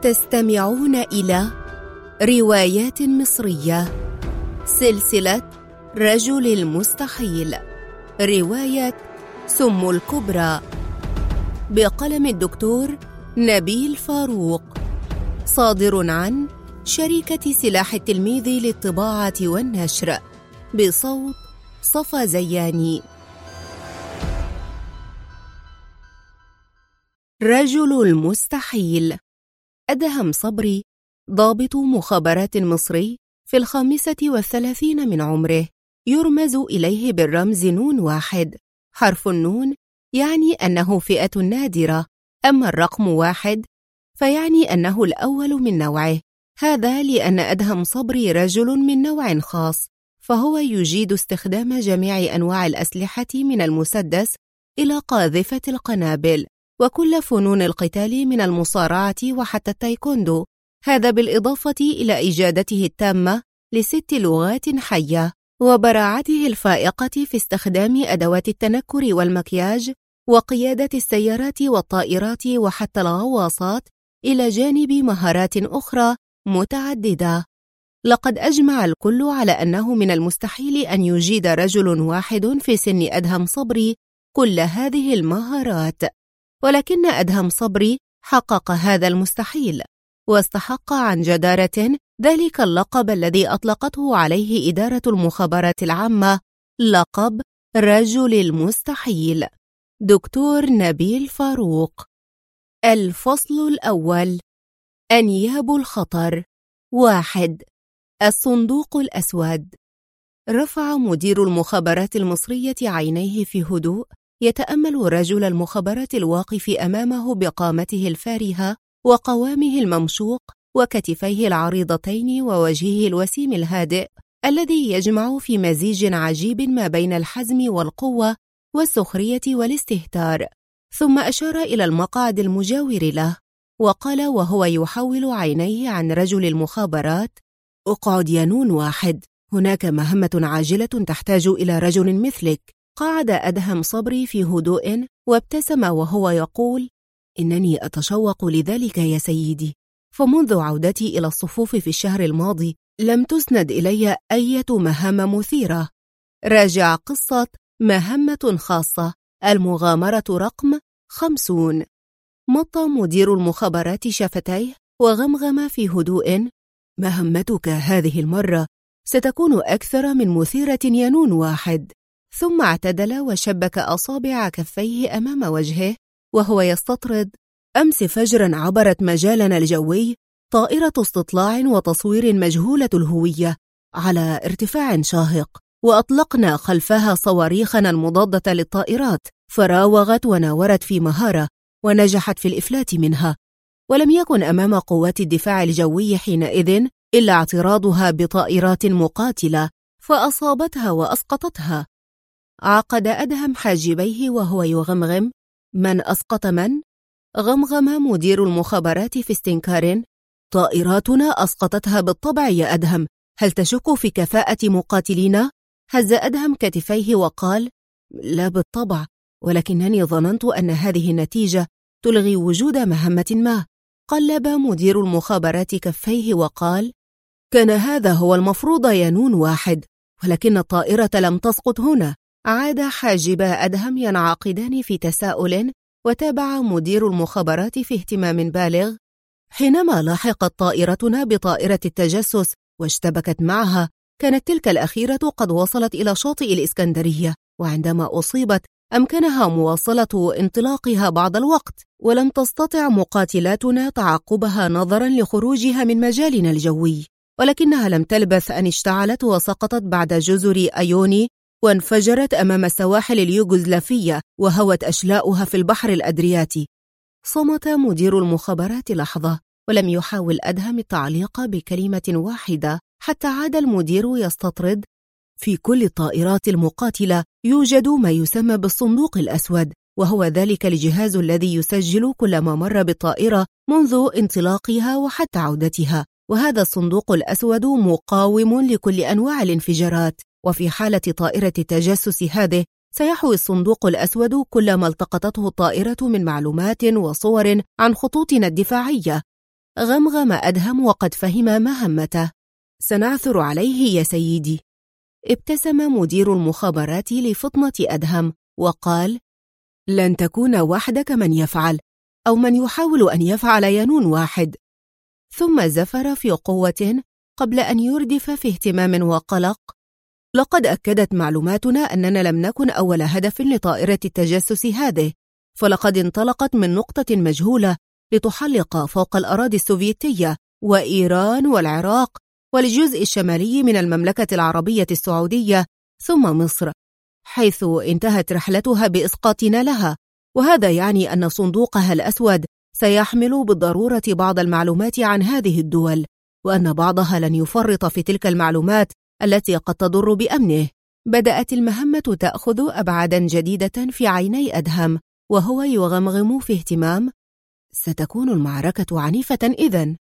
تستمعون إلى روايات مصرية، سلسلة رجل المستحيل، رواية سم الكبرى، بقلم الدكتور نبيل فاروق، صادر عن شركة سلاح التلميذ للطباعة والنشر، بصوت صفا زياني. رجل المستحيل. أدهم صبري ضابط مخابرات مصري في 35 من عمره، يرمز إليه بالرمز نون واحد. حرف النون يعني أنه فئة نادرة، أما الرقم 1 فيعني أنه الأول من نوعه. هذا لأن أدهم صبري رجل من نوع خاص، فهو يجيد استخدام جميع أنواع الأسلحة من المسدس إلى قاذفة القنابل، وكل فنون القتال من المصارعة وحتى التايكوندو. هذا بالإضافة إلى إجادته التامة ل6 لغات حية، وبراعته الفائقة في استخدام أدوات التنكر والمكياج وقيادة السيارات والطائرات وحتى الغواصات، إلى جانب مهارات أخرى متعددة. لقد أجمع الكل على أنه من المستحيل أن يجيد رجل واحد في سن أدهم صبري كل هذه المهارات، ولكن أدهم صبري حقق هذا المستحيل، واستحق عن جدارة ذلك اللقب الذي أطلقته عليه إدارة المخابرات العامة، لقب رجل المستحيل. دكتور نبيل فاروق. الفصل الأول: أنياب الخطر. 1. الصندوق الأسود. رفع مدير المخابرات المصرية عينيه في هدوء، يتأمل رجل المخابرات الواقف أمامه بقامته الفارهة وقوامه الممشوق وكتفيه العريضتين ووجهه الوسيم الهادئ الذي يجمع في مزيج عجيب ما بين الحزم والقوة والسخرية والاستهتار. ثم أشار إلى المقعد المجاور له وقال وهو يحول عينيه عن رجل المخابرات: اقعد يا نون واحد، هناك مهمة عاجلة تحتاج إلى رجل مثلك. قعد أدهم صبري في هدوء وابتسم وهو يقول: إنني أتشوق لذلك يا سيدي، فمنذ عودتي إلى الصفوف في الشهر الماضي لم تسند إلي أي مهام مثيرة. راجع قصة مهمة خاصة، المغامرة رقم 50. مط مدير المخابرات شفتيه وغمغم في هدوء: مهمتك هذه المرة ستكون أكثر من مثيرة يا نون واحد. ثم اعتدل وشبك أصابع كفيه أمام وجهه وهو يستطرد: أمس فجرا عبرت مجالنا الجوي طائرة استطلاع وتصوير مجهولة الهوية على ارتفاع شاهق، وأطلقنا خلفها صواريخنا المضادة للطائرات، فراوغت وناورت في مهارة ونجحت في الإفلات منها، ولم يكن أمام قوات الدفاع الجوي حينئذ إلا اعتراضها بطائرات مقاتلة فأصابتها وأسقطتها. عقد أدهم حاجبيه وهو يغمغم: من أسقط من؟ غمغم مدير المخابرات في استنكار: طائراتنا أسقطتها بالطبع يا أدهم، هل تشك في كفاءة مقاتلينا؟ هز أدهم كتفيه وقال: لا بالطبع، ولكنني ظننت أن هذه النتيجة تلغي وجود مهمة ما. قلب مدير المخابرات كفيه وقال: كان هذا هو المفروض يا نون واحد، ولكن الطائرة لم تسقط هنا. عاد حاجبا أدهم ينعقدان في تساؤل، وتابع مدير المخابرات في اهتمام بالغ: حينما لاحقت طائرتنا بطائرة التجسس واشتبكت معها، كانت تلك الأخيرة قد وصلت إلى شاطئ الإسكندرية، وعندما أصيبت أمكنها مواصلة انطلاقها بعض الوقت، ولم تستطع مقاتلاتنا تعقبها نظرا لخروجها من مجالنا الجوي، ولكنها لم تلبث أن اشتعلت وسقطت بعد جزر أيوني وانفجرت أمام سواحل اليوغوسلافية وهوت أشلاؤها في البحر الأدرياتي. صمت مدير المخابرات لحظة ولم يحاول أدهم التعليق بكلمة واحدة، حتى عاد المدير يستطرد: في كل الطائرات المقاتلة يوجد ما يسمى بالصندوق الأسود، وهو ذلك الجهاز الذي يسجل كل ما مر بالطائرة منذ انطلاقها وحتى عودتها، وهذا الصندوق الأسود مقاوم لكل أنواع الانفجارات، وفي حالة طائرة التجسس هذه سيحوي الصندوق الأسود كل ما التقطته الطائرة من معلومات وصور عن خطوطنا الدفاعية. غمغم أدهم وقد فهم مهمته. سنعثر عليه يا سيدي. ابتسم مدير المخابرات لفطنة أدهم وقال: لن تكون وحدك من يفعل أو من يحاول أن يفعل ينون واحد. ثم زفر في قوة قبل أن يردف في اهتمام وقلق: لقد أكدت معلوماتنا أننا لم نكن أول هدف لطائرة التجسس هذه، فلقد انطلقت من نقطة مجهولة لتحلق فوق الأراضي السوفيتية وإيران والعراق والجزء الشمالي من المملكة العربية السعودية ثم مصر، حيث انتهت رحلتها بإسقاطنا لها. وهذا يعني أن صندوقها الأسود سيحمل بالضرورة بعض المعلومات عن هذه الدول، وأن بعضها لن يفرط في تلك المعلومات التي قد تضر بأمنه. بدأت المهمة تأخذ أبعاداً جديدة في عيني أدهم، وهو يغمغم في اهتمام: ستكون المعركة عنيفة إذن.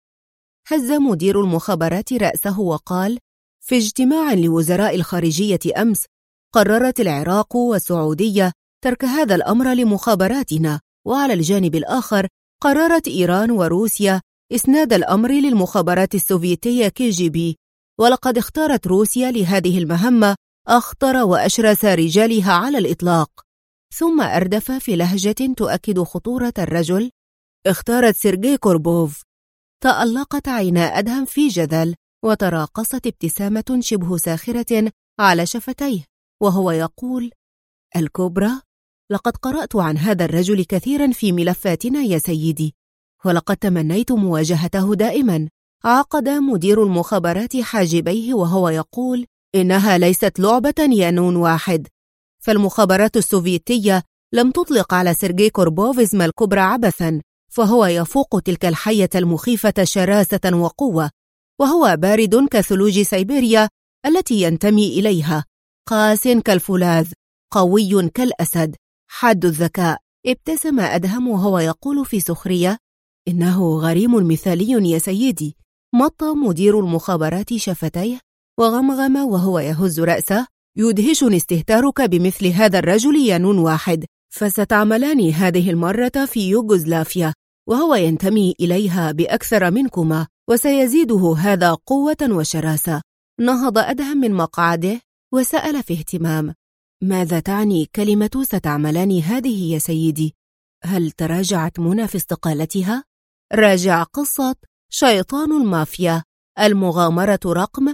هز مدير المخابرات رأسه وقال: في اجتماع لوزراء الخارجية أمس، قررت العراق والسعودية ترك هذا الأمر لمخابراتنا، وعلى الجانب الآخر قررت إيران وروسيا إسناد الأمر للمخابرات السوفيتية KGB، ولقد اختارت روسيا لهذه المهمة أخطر وأشرس رجالها على الإطلاق. ثم أردف في لهجة تؤكد خطورة الرجل: اختارت سيرجي كوربوف. تألقت عينا أدهم في جذل، وتراقصت ابتسامة شبه ساخرة على شفتيه وهو يقول: الكوبرا؟ لقد قرأت عن هذا الرجل كثيرا في ملفاتنا يا سيدي، ولقد تمنيت مواجهته دائما. عقد مدير المخابرات حاجبيه وهو يقول: إنها ليست لعبة ينون واحد، فالمخابرات السوفيتية لم تطلق على سيرجي كوربوف اسم الكوبرا عبثا، فهو يفوق تلك الحية المخيفة شراسة وقوة، وهو بارد كثلوج سيبيريا التي ينتمي إليها، قاس كالفولاذ، قوي كالأسد، حاد الذكاء. ابتسم أدهم وهو يقول في سخرية: إنه غريم مثالي يا سيدي. مط مدير المخابرات شفتيه وغمغم وهو يهز رأسه: يدهشني استهتارك بمثل هذا الرجل ينون واحد، فستعملان هذه المرة في يوغوسلافيا، وهو ينتمي إليها بأكثر منكما، وسيزيده هذا قوة وشراسة. نهض أدهم من مقعده وسأل في اهتمام: ماذا تعني كلمة ستعملان هذه يا سيدي؟ هل تراجعت منى في استقالتها؟ راجع قصة شيطان المافيا، المغامرة رقم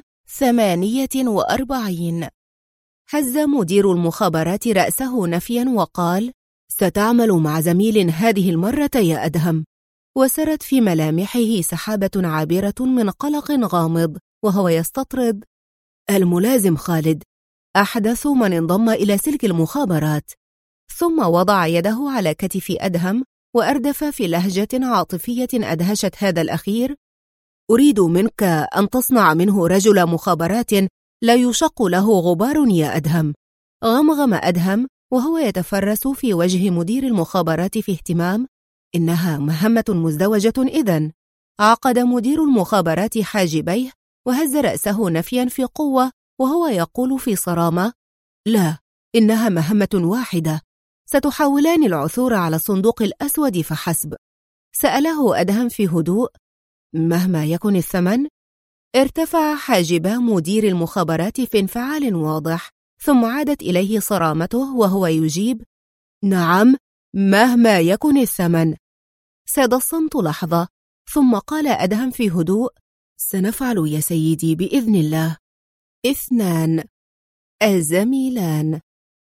48. هز مدير المخابرات رأسه نفيا وقال: ستعمل مع زميل هذه المرة يا أدهم. وسرت في ملامحه سحابة عابرة من قلق غامض وهو يستطرد: الملازم خالد، أحدث من انضم إلى سلك المخابرات. ثم وضع يده على كتف أدهم وأردف في لهجة عاطفية أدهشت هذا الأخير: أريد منك أن تصنع منه رجل مخابرات لا يشق له غبار يا أدهم. غمغم أدهم وهو يتفرس في وجه مدير المخابرات في اهتمام: إنها مهمة مزدوجة إذن. عقد مدير المخابرات حاجبيه وهز رأسه نفيا في قوة وهو يقول في صرامة: لا، إنها مهمة واحدة، ستحاولان العثور على الصندوق الأسود فحسب. سأله أدهم في هدوء: مهما يكن الثمن؟ ارتفع حاجبا مدير المخابرات في انفعال واضح، ثم عادت إليه صرامته وهو يجيب: نعم، مهما يكن الثمن. ساد الصمت لحظة، ثم قال أدهم في هدوء: سنفعل يا سيدي بإذن الله. 2. الزميلان.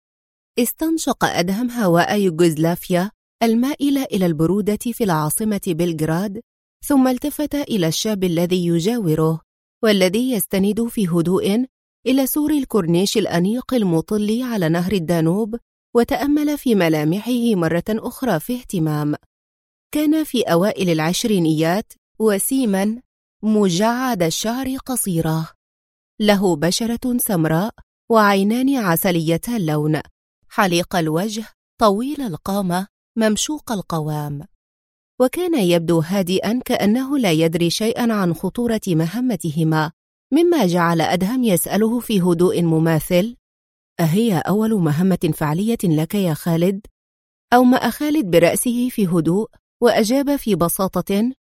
استنشق أدهم هواء يوغوسلافيا المائل إلى البرودة في العاصمة بلغراد، ثم التفت إلى الشاب الذي يجاوره والذي يستند في هدوء إلى سور الكورنيش الأنيق المطل على نهر الدانوب، وتأمل في ملامحه مرة أخرى في اهتمام. كان في أوائل العشرينيات، وسيما، مجعد الشعر قصيرة، له بشرة سمراء وعينان عسليتا اللون، حليق الوجه، طويل القامة، ممشوق القوام، وكان يبدو هادئا كأنه لا يدري شيئا عن خطورة مهمتهما، مما جعل أدهم يسأله في هدوء مماثل: أهي أول مهمة فعلية لك يا خالد؟ أومأ خالد برأسه في هدوء وأجاب في بساطة: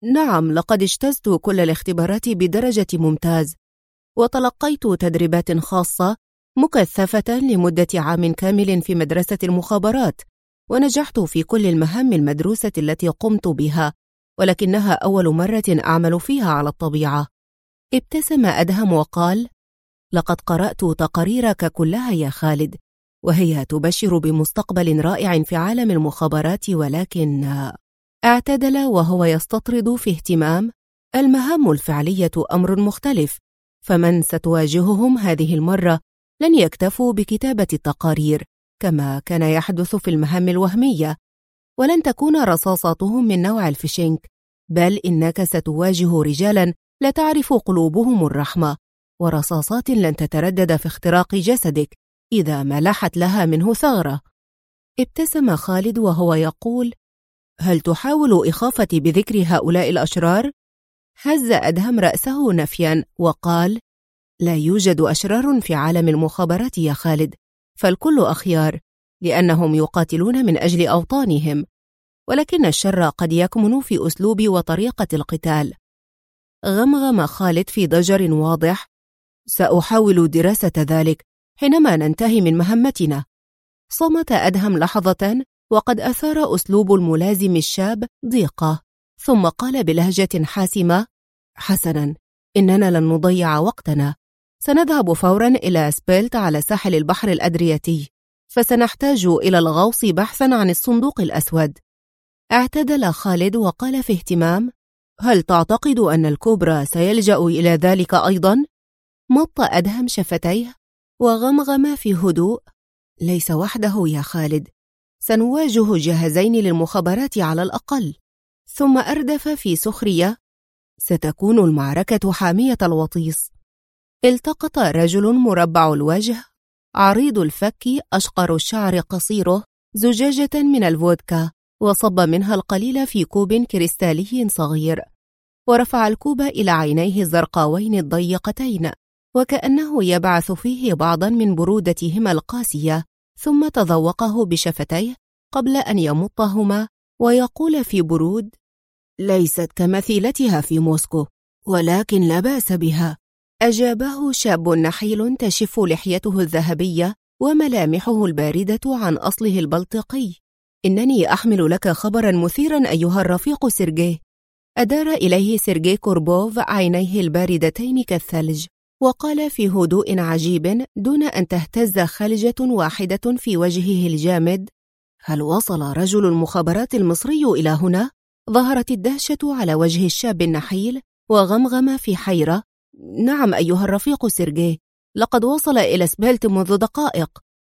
نعم، لقد اجتزت كل الاختبارات بدرجة ممتاز، وتلقيت تدريبات خاصة مكثفة لمدة عام كامل في مدرسة المخابرات، ونجحت في كل المهام المدروسة التي قمت بها، ولكنها أول مرة أعمل فيها على الطبيعة. ابتسم أدهم وقال: لقد قرأت تقاريرك كلها يا خالد، وهي تبشر بمستقبل رائع في عالم المخابرات، ولكن... اعتدل وهو يستطرد في اهتمام. المهام الفعلية أمر مختلف، فمن ستواجههم هذه المرة لن يكتفوا بكتابة التقارير كما كان يحدث في المهام الوهمية، ولن تكون رصاصاتهم من نوع الفيشينج، بل إنك ستواجه رجالا لا تعرف قلوبهم الرحمة، ورصاصات لن تتردد في اختراق جسدك إذا ما لحت لها منه ثغرة. ابتسم خالد وهو يقول: هل تحاول إخافتي بذكر هؤلاء الأشرار؟ هز أدهم رأسه نفيا وقال: لا يوجد أشرار في عالم المخابرات يا خالد، فالكل أخيار، لأنهم يقاتلون من أجل أوطانهم، ولكن الشر قد يكمن في أسلوب وطريقة القتال. غمغم خالد في ضجر واضح: سأحاول دراسة ذلك حينما ننتهي من مهمتنا. صمت أدهم لحظة، وقد أثار أسلوب الملازم الشاب ضيقة، ثم قال بلهجة حاسمة: حسناً، إننا لن نضيع وقتنا، سنذهب فوراً إلى سبيلت على ساحل البحر الأدرياتي، فسنحتاج إلى الغوص بحثاً عن الصندوق الأسود. اعتدل خالد وقال في اهتمام: هل تعتقد أن الكوبرا سيلجأ إلى ذلك أيضاً؟ مط أدهم شفتيه وغمغم في هدوء: ليس وحده يا خالد، سنواجه جهازين للمخابرات على الأقل. ثم أردف في سخرية: ستكون المعركة حامية الوطيس. التقط رجل مربع الوجه عريض الفك أشقر الشعر قصيره زجاجة من الفودكا، وصب منها القليل في كوب كريستالي صغير، ورفع الكوب إلى عينيه الزرقاوين الضيقتين وكأنه يبعث فيه بعضا من برودتهما القاسية، ثم تذوقه بشفتيه قبل أن يمطهما ويقول في برود: ليست كمثيلتها في موسكو، ولكن لا بأس بها. أجابه شاب نحيل تشف لحيته الذهبية وملامحه الباردة عن أصله البلطيقي: إنني أحمل لك خبرا مثيرا أيها الرفيق سيرجي. أدار إليه سيرجي كوربوف عينيه الباردتين كالثلج، وقال في هدوء عجيب دون أن تهتز خلجة واحدة في وجهه الجامد: هل وصل رجل المخابرات المصري إلى هنا؟ ظهرت الدهشة على وجه الشاب النحيل، وغمغم في حيرة: نعم أيها الرفيق سيرجي، لقد وصل إلى سبيلت منذ دقائق،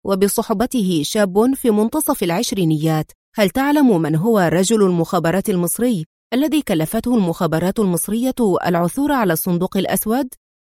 وبصحبته شاب في منتصف العشرينيات. هل تعلم من هو رجل المخابرات المصري الذي كلفته المخابرات المصرية العثور على الصندوق الأسود؟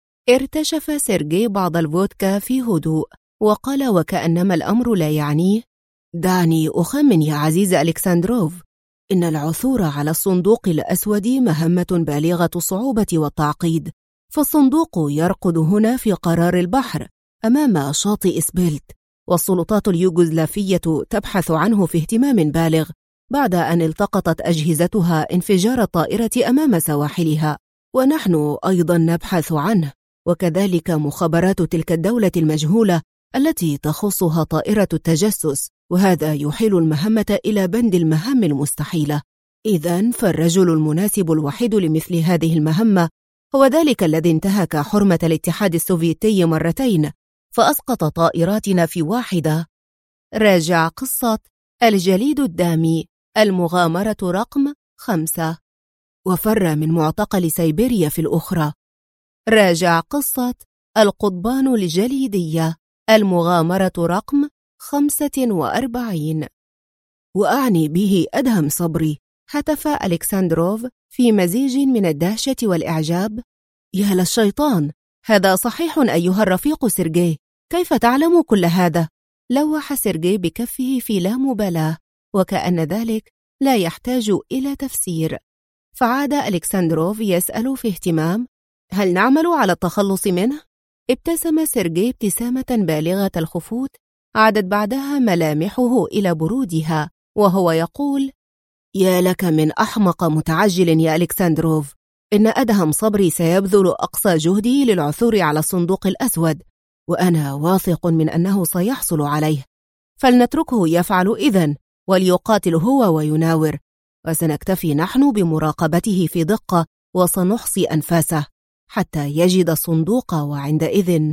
ارتشف سيرجي بعض الفودكا في هدوء، وقال وكأنما الأمر لا يعنيه: دعني أخمن يا عزيز ألكسندروف، إن العثور على الصندوق الأسود مهمة بالغة الصعوبة والتعقيد، فالصندوق يرقد هنا في قرار البحر أمام شاطئ سبيلت، والسلطات اليوغوسلافية تبحث عنه في اهتمام بالغ بعد أن التقطت أجهزتها انفجار الطائرة أمام سواحلها، ونحن أيضا نبحث عنه، وكذلك مخابرات تلك الدولة المجهولة التي تخصها طائرة التجسس، وهذا يحيل المهمة إلى بند المهام المستحيلة. إذن فالرجل المناسب الوحيد لمثل هذه المهمة هو ذلك الذي انتهك حرمة الاتحاد السوفيتي مرتين فأسقط طائراتنا في واحدة. راجع قصة الجليد الدامي، المغامرة رقم 5، وفر من معتقل سيبيريا في الأخرى. راجع قصة القضبان الجليدية، المغامرة رقم 45. وأعني به أدهم صبري، هتف ألكسندروف في مزيج من الدهشة والإعجاب: يا للشيطان، هذا صحيح أيها الرفيق سيرجي، كيف تعلم كل هذا؟ لوح سيرجي بكفه في لا مبالاة، وكأن ذلك لا يحتاج إلى تفسير. فعاد ألكسندروف يسأل في اهتمام: هل نعمل على التخلص منه؟ ابتسم سيرجي ابتسامة بالغة الخفوت عادت بعدها ملامحه إلى برودها، وهو يقول: يا لك من أحمق متعجل يا ألكسندروف، إن أدهم صبري سيبذل أقصى جهده للعثور على الصندوق الأسود، وأنا واثق من أنه سيحصل عليه، فلنتركه يفعل إذن، وليقاتل هو ويناور، وسنكتفي نحن بمراقبته في دقة، وسنحصي أنفاسه حتى يجد الصندوق، وعندئذ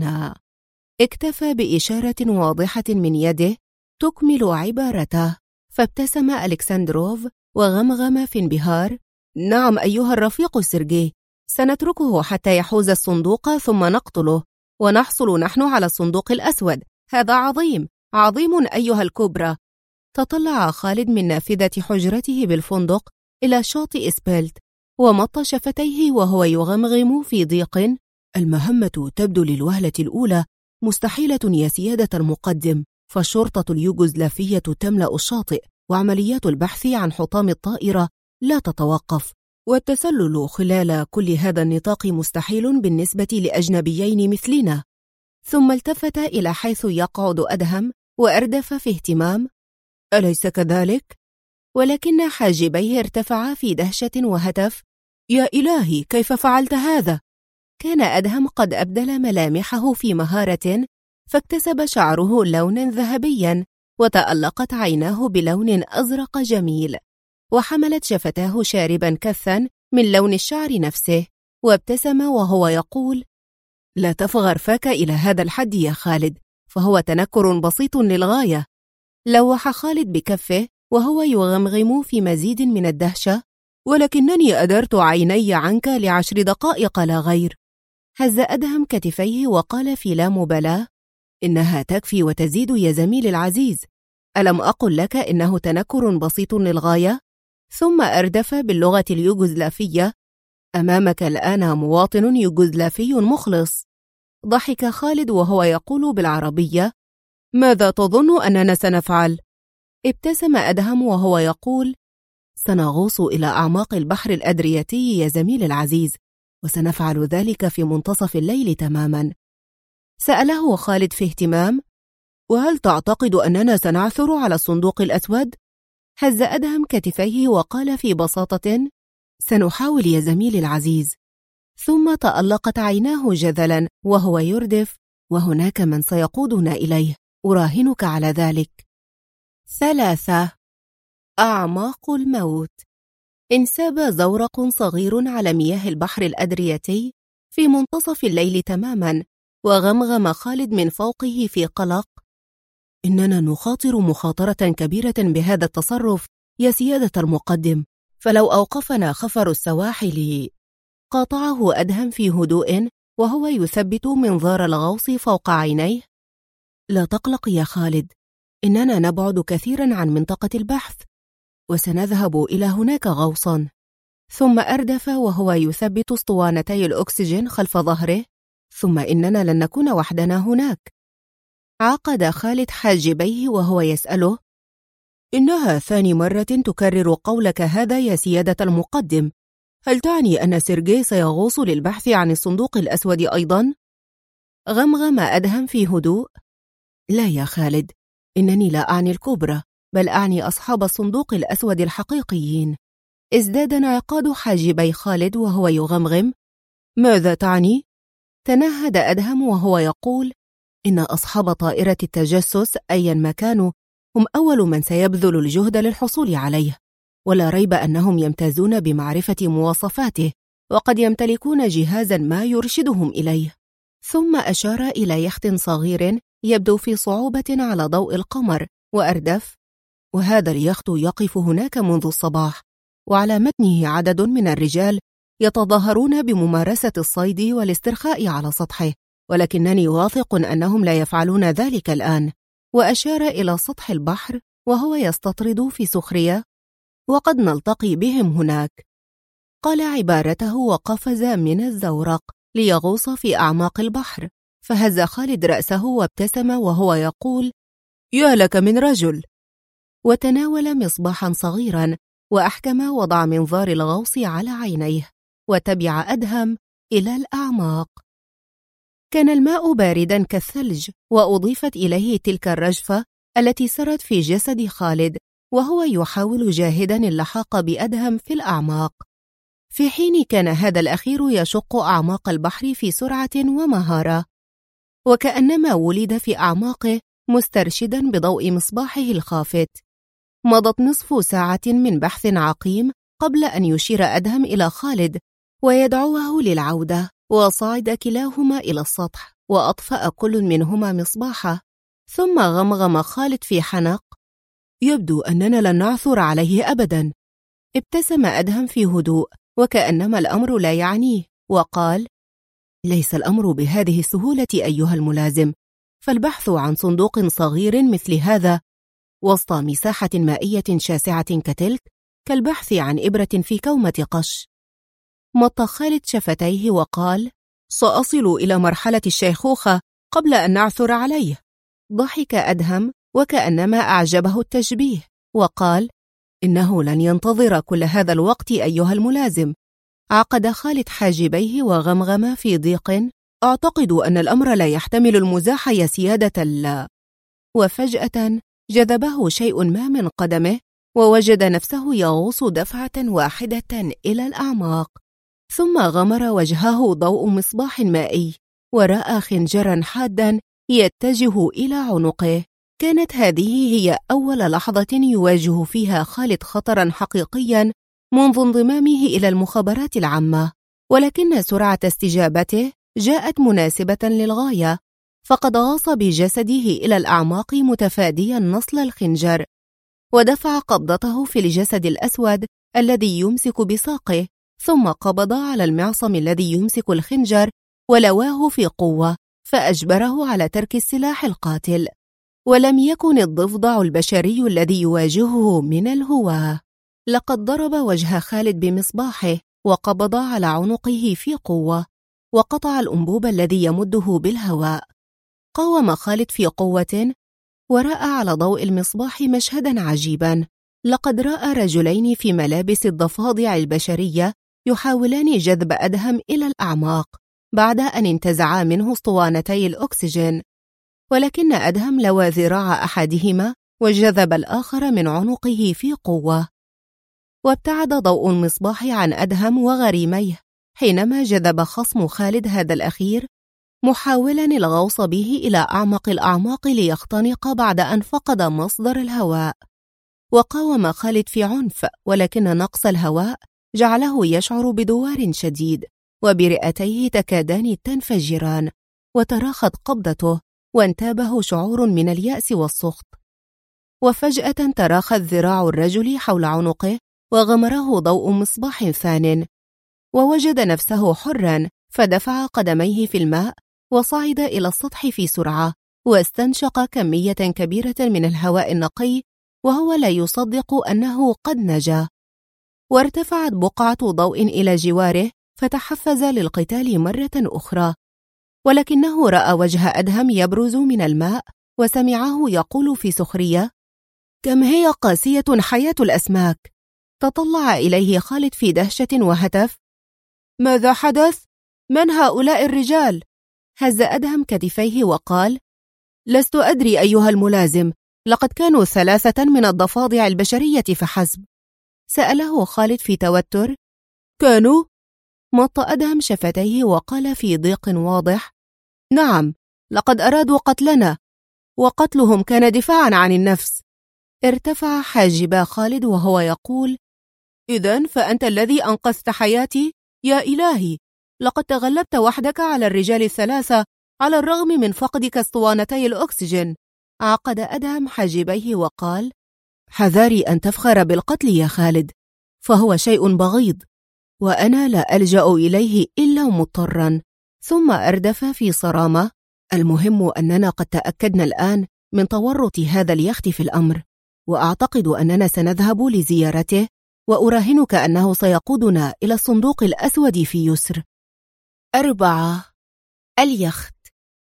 اكتفى بإشارة واضحة من يده تكمل عبارته، فابتسم ألكسندروف وغمغم في انبهار: نعم أيها الرفيق سيرجي، سنتركه حتى يحوز الصندوق ثم نقتله، ونحصل نحن على الصندوق الأسود. هذا عظيم عظيم أيها الكبرى. تطلع خالد من نافذة حجرته بالفندق إلى شاطئ سبيلت، ومط شفتيه وهو يغمغم في ضيق. المهمة تبدو للوهلة الأولى مستحيلة يا سيادة المقدم، فالشرطة اليوغوسلافية تملأ الشاطئ، وعمليات البحث عن حطام الطائرة لا تتوقف، والتسلل خلال كل هذا النطاق مستحيل بالنسبة لأجنبيين مثلنا. ثم التفت إلى حيث يقعد أدهم وأردف في اهتمام: أليس كذلك؟ ولكن حاجبيه ارتفعا في دهشة وهتف: يا إلهي، كيف فعلت هذا؟ كان أدهم قد أبدل ملامحه في مهارة، فاكتسب شعره لونا ذهبيا، وتألقت عيناه بلون أزرق جميل، وحملت شفتاه شاربا كثا من لون الشعر نفسه، وابتسم وهو يقول: لا تفغر فاك إلى هذا الحد يا خالد، فهو تنكر بسيط للغاية. لوح خالد بكفه وهو يغمغم في مزيد من الدهشة: ولكنني أدرت عيني عنك ل10 دقائق لا غير. هز أدهم كتفيه وقال في لا مبالاة: إنها تكفي وتزيد يا زميلي العزيز، ألم أقل لك إنه تنكر بسيط للغاية؟ ثم أردف باللغة اليوغوسلافية: أمامك الآن مواطن يوغوسلافي مخلص. ضحك خالد وهو يقول بالعربية: ماذا تظن أننا سنفعل؟ ابتسم أدهم وهو يقول: سنغوص إلى أعماق البحر الأدرياتي يا زميل العزيز، وسنفعل ذلك في منتصف الليل تماما. سأله خالد في اهتمام: وهل تعتقد أننا سنعثر على الصندوق الأسود؟ هز أدهم كتفيه وقال في بساطة: سنحاول يا زميلي العزيز. ثم تألقت عيناه جذلا وهو يردف: وهناك من سيقودنا إليه، أراهنك على ذلك. 3. أعماق الموت. انساب زورق صغير على مياه البحر الأدرياتي في منتصف الليل تماما، وغمغم خالد من فوقه في قلق: إننا نخاطر مخاطرة كبيرة بهذا التصرف يا سيادة المقدم، فلو أوقفنا خفر السواحل. قاطعه أدهم في هدوء وهو يثبت منظار الغوص فوق عينيه: لا تقلق يا خالد، إننا نبعد كثيرا عن منطقة البحث، وسنذهب إلى هناك غوصا. ثم أردف وهو يثبت اسطوانتي الأكسجين خلف ظهره: ثم إننا لن نكون وحدنا هناك. عقد خالد حاجبيه وهو يسأله: إنها ثاني مرة تكرر قولك هذا يا سيادة المقدم، هل تعني أن سيرجي سيغوص للبحث عن الصندوق الأسود أيضا؟ غمغم أدهم في هدوء: لا يا خالد، إنني لا أعني الكبرى، بل أعني أصحاب الصندوق الأسود الحقيقيين. ازداد انعقاد حاجبي خالد وهو يغمغم: ماذا تعني؟ تنهد أدهم وهو يقول: إن أصحاب طائرة التجسس أيا ما كانوا هم أول من سيبذل الجهد للحصول عليه، ولا ريب أنهم يمتازون بمعرفة مواصفاته، وقد يمتلكون جهازا ما يرشدهم إليه. ثم أشار إلى يخت صغير يبدو في صعوبة على ضوء القمر، وأردف: وهذا اليخت يقف هناك منذ الصباح، وعلى متنه عدد من الرجال يتظاهرون بممارسة الصيد والاسترخاء على سطحه، ولكنني واثق أنهم لا يفعلون ذلك الآن. وأشار إلى سطح البحر وهو يستطرد في سخرية: وقد نلتقي بهم هناك. قال عبارته وقفز من الزورق ليغوص في أعماق البحر، فهز خالد رأسه وابتسم وهو يقول: يا لك من رجل. وتناول مصباحا صغيرا وأحكم وضع منظار الغوص على عينيه، وتبع أدهم إلى الأعماق. كان الماء باردا كالثلج، وأضيفت إليه تلك الرجفة التي سرت في جسد خالد، وهو يحاول جاهدا اللحاق بأدهم في الأعماق، في حين كان هذا الأخير يشق أعماق البحر في سرعة ومهارة، وكأنما ولد في أعماقه مسترشدا بضوء مصباحه الخافت. مضت نصف ساعة من بحث عقيم قبل أن يشير أدهم إلى خالد ويدعوه للعودة، وصعد كلاهما إلى السطح وأطفأ كل منهما مصباحه، ثم غمغم خالد في حنق: يبدو أننا لن نعثر عليه أبدا. ابتسم أدهم في هدوء وكأنما الأمر لا يعنيه، وقال: ليس الأمر بهذه السهولة أيها الملازم، فالبحث عن صندوق صغير مثل هذا وسط مساحة مائية شاسعة كتلك كالبحث عن إبرة في كومة قش. مط خالد شفتيه وقال: سأصل إلى مرحلة الشيخوخة قبل أن نعثر عليه. ضحك أدهم وكأنما أعجبه التشبيه، وقال: إنه لن ينتظر كل هذا الوقت أيها الملازم. عقد خالد حاجبيه وغمغم في ضيق: أعتقد أن الأمر لا يحتمل المزاح يا سيادة وفجأة جذبه شيء ما من قدمه، ووجد نفسه يغوص دفعة واحدة إلى الأعماق، ثم غمر وجهه ضوء مصباح مائي، ورأى خنجرا حادا يتجه إلى عنقه. كانت هذه هي أول لحظة يواجه فيها خالد خطرا حقيقيا منذ انضمامه إلى المخابرات العامة، ولكن سرعة استجابته جاءت مناسبة للغاية، فقد غاص بجسده إلى الأعماق متفاديا نصل الخنجر، ودفع قبضته في الجسد الأسود الذي يمسك بساقه، ثم قبض على المعصم الذي يمسك الخنجر ولواه في قوة، فأجبره على ترك السلاح القاتل. ولم يكن الضفدع البشري الذي يواجهه من الهواة. لقد ضرب وجه خالد بمصباحه وقبض على عنقه في قوة، وقطع الأنبوب الذي يمده بالهواء. قاوم خالد في قوة، ورأى على ضوء المصباح مشهدا عجيبا. لقد رأى رجلين في ملابس الضفادع البشرية يحاولان جذب أدهم إلى الأعماق بعد أن انتزعا منه اسطوانتي الأكسجين، ولكن أدهم لوى ذراع أحدهما وجذب الآخر من عنقه في قوة. وابتعد ضوء المصباح عن أدهم وغريميه حينما جذب خصم خالد هذا الأخير، محاولا الغوص به إلى أعمق الأعماق ليختنق بعد أن فقد مصدر الهواء. وقاوم خالد في عنف، ولكن نقص الهواء جعله يشعر بدوار شديد، وبرئتيه تكادان تنفجران، وتراخت قبضته، وانتابه شعور من اليأس والسخط. وفجأة تراخت ذراع الرجل حول عنقه، وغمره ضوء مصباح ثان، ووجد نفسه حرا، فدفع قدميه في الماء وصعد إلى السطح في سرعة، واستنشق كمية كبيرة من الهواء النقي وهو لا يصدق أنه قد نجا. وارتفعت بقعة ضوء إلى جواره، فتحفز للقتال مرة أخرى، ولكنه رأى وجه أدهم يبرز من الماء، وسمعه يقول في سخرية: كم هي قاسية حياة الأسماك. تطلع إليه خالد في دهشة وهتف: ماذا حدث؟ من هؤلاء الرجال؟ هز أدهم كتفيه وقال: لست أدري أيها الملازم، لقد كانوا 3 من الضفادع البشرية فحسب. سأله خالد في توتر: كانوا؟ مط أدهم شفتيه وقال في ضيق واضح: نعم، لقد أرادوا قتلنا، وقتلهم كان دفاعا عن النفس. ارتفع حاجبا خالد وهو يقول: إذن فأنت الذي أنقذت حياتي؟ يا إلهي، لقد تغلبت وحدك على الرجال 3 على الرغم من فقدك اسطوانتي الأكسجين. عقد أدهم حاجبيه وقال: حذاري أن تفخر بالقتل يا خالد، فهو شيء بغيض، وأنا لا ألجأ إليه إلا مضطرا. ثم أردف في صرامة: المهم أننا قد تأكدنا الآن من تورط هذا اليخت في الأمر، وأعتقد أننا سنذهب لزيارته، وأراهنك أنه سيقودنا إلى الصندوق الأسود في يسر. 4. اليخت.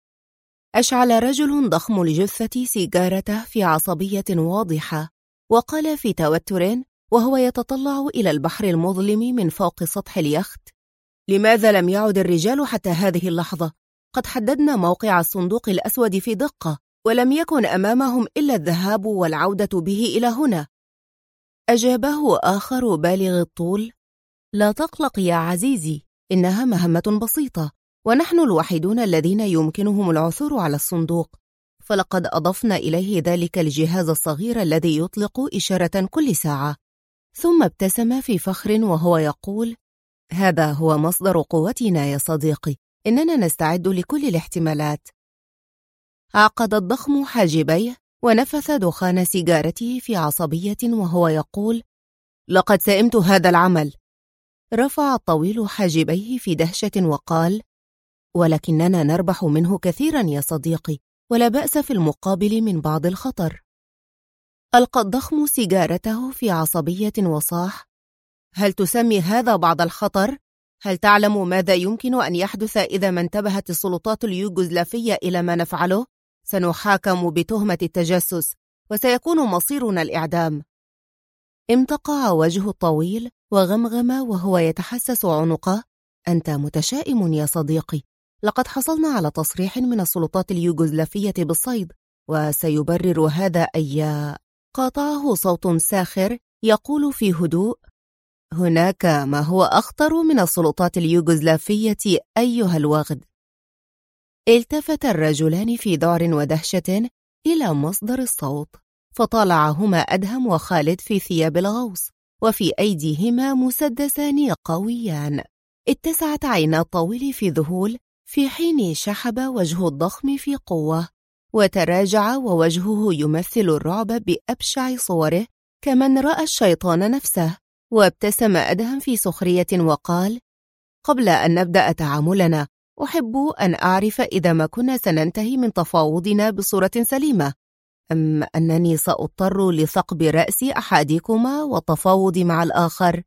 أشعل رجل ضخم الجثة سيجارته في عصبية واضحة، وقال في توتر وهو يتطلع إلى البحر المظلم من فوق سطح اليخت: لماذا لم يعد الرجال حتى هذه اللحظة؟ قد حددنا موقع الصندوق الأسود في دقة، ولم يكن أمامهم إلا الذهاب والعودة به إلى هنا. أجابه آخر بالغ الطول: لا تقلق يا عزيزي، إنها مهمة بسيطة، ونحن الوحيدون الذين يمكنهم العثور على الصندوق، فلقد أضفنا إليه ذلك الجهاز الصغير الذي يطلق إشارة كل ساعة. ثم ابتسم في فخر وهو يقول: هذا هو مصدر قوتنا يا صديقي، إننا نستعد لكل الاحتمالات. عقد الضخم حاجبيه ونفث دخان سيجارته في عصبية وهو يقول: لقد سئمت هذا العمل. رفع الطويل حاجبيه في دهشة وقال: ولكننا نربح منه كثيرا يا صديقي، ولا بأس في المقابل من بعض الخطر. ألقى الضخم سيجارته في عصبية وصاح: هل تسمي هذا بعض الخطر؟ هل تعلم ماذا يمكن أن يحدث إذا ما انتبهت السلطات اليوغوسلافية إلى ما نفعله؟ سنحاكم بتهمة التجسس، وسيكون مصيرنا الإعدام. امتقع وجه الطويل وغمغم وهو يتحسس عنقه: أنت متشائم يا صديقي، لقد حصلنا على تصريح من السلطات اليوغوسلافية بالصيد، وسيبرر هذا قاطعه صوت ساخر يقول في هدوء: هناك ما هو أخطر من السلطات اليوغوسلافية أيها الوغد. التفت الرجلان في ذعر ودهشة إلى مصدر الصوت، فطالعهما أدهم وخالد في ثياب الغوص، وفي أيديهما مسدسان قويان. اتسعت عينا الطويل في ذهول، في حين شحب وجه الضخم في قوة، وتراجع ووجهه يمثل الرعب بأبشع صوره، كمن رأى الشيطان نفسه. وابتسم أدهم في سخرية وقال: قبل أن نبدأ تعاملنا، أحب أن أعرف إذا ما كنا سننتهي من تفاوضنا بصورة سليمة، أم أنني سأضطر لثقب رأس أحدكما والتفاوض مع الآخر.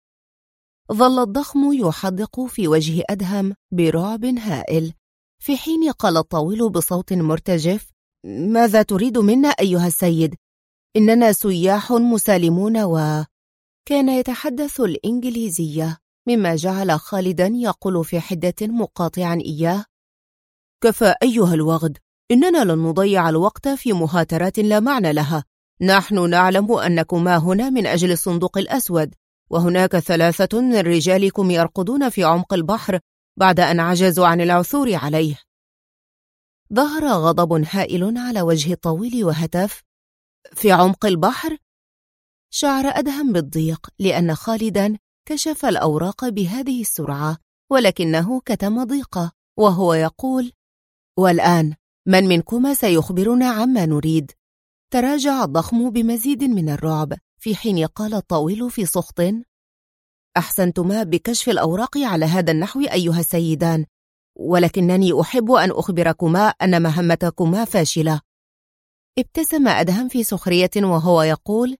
ظل الضخم يحدق في وجه أدهم برعب هائل، في حين قال الطويل بصوت مرتجف: ماذا تريد منا أيها السيد؟ إننا سياح مسالمون. كان يتحدث الإنجليزية، مما جعل خالدا يقول في حدة مقاطعا إياه: كفى أيها الوغد، إننا لن نضيع الوقت في مهاترات لا معنى لها. نحن نعلم أنكما هنا من أجل الصندوق الأسود، وهناك 3 من رجالكم يرقدون في عمق البحر بعد أن عجزوا عن العثور عليه. ظهر غضب هائل على وجه الطويل وهتف: في عمق البحر؟ شعر أدهم بالضيق لأن خالدا كشف الأوراق بهذه السرعة، ولكنه كتم ضيقه وهو يقول: والآن من منكما سيخبرنا عما نريد؟ تراجع الضخم بمزيد من الرعب، في حين قال الطويل في سخط: أحسنتما بكشف الأوراق على هذا النحو أيها السيدان، ولكنني أحب أن أخبركما أن مهمتكما فاشلة. ابتسم أدهم في سخرية وهو يقول: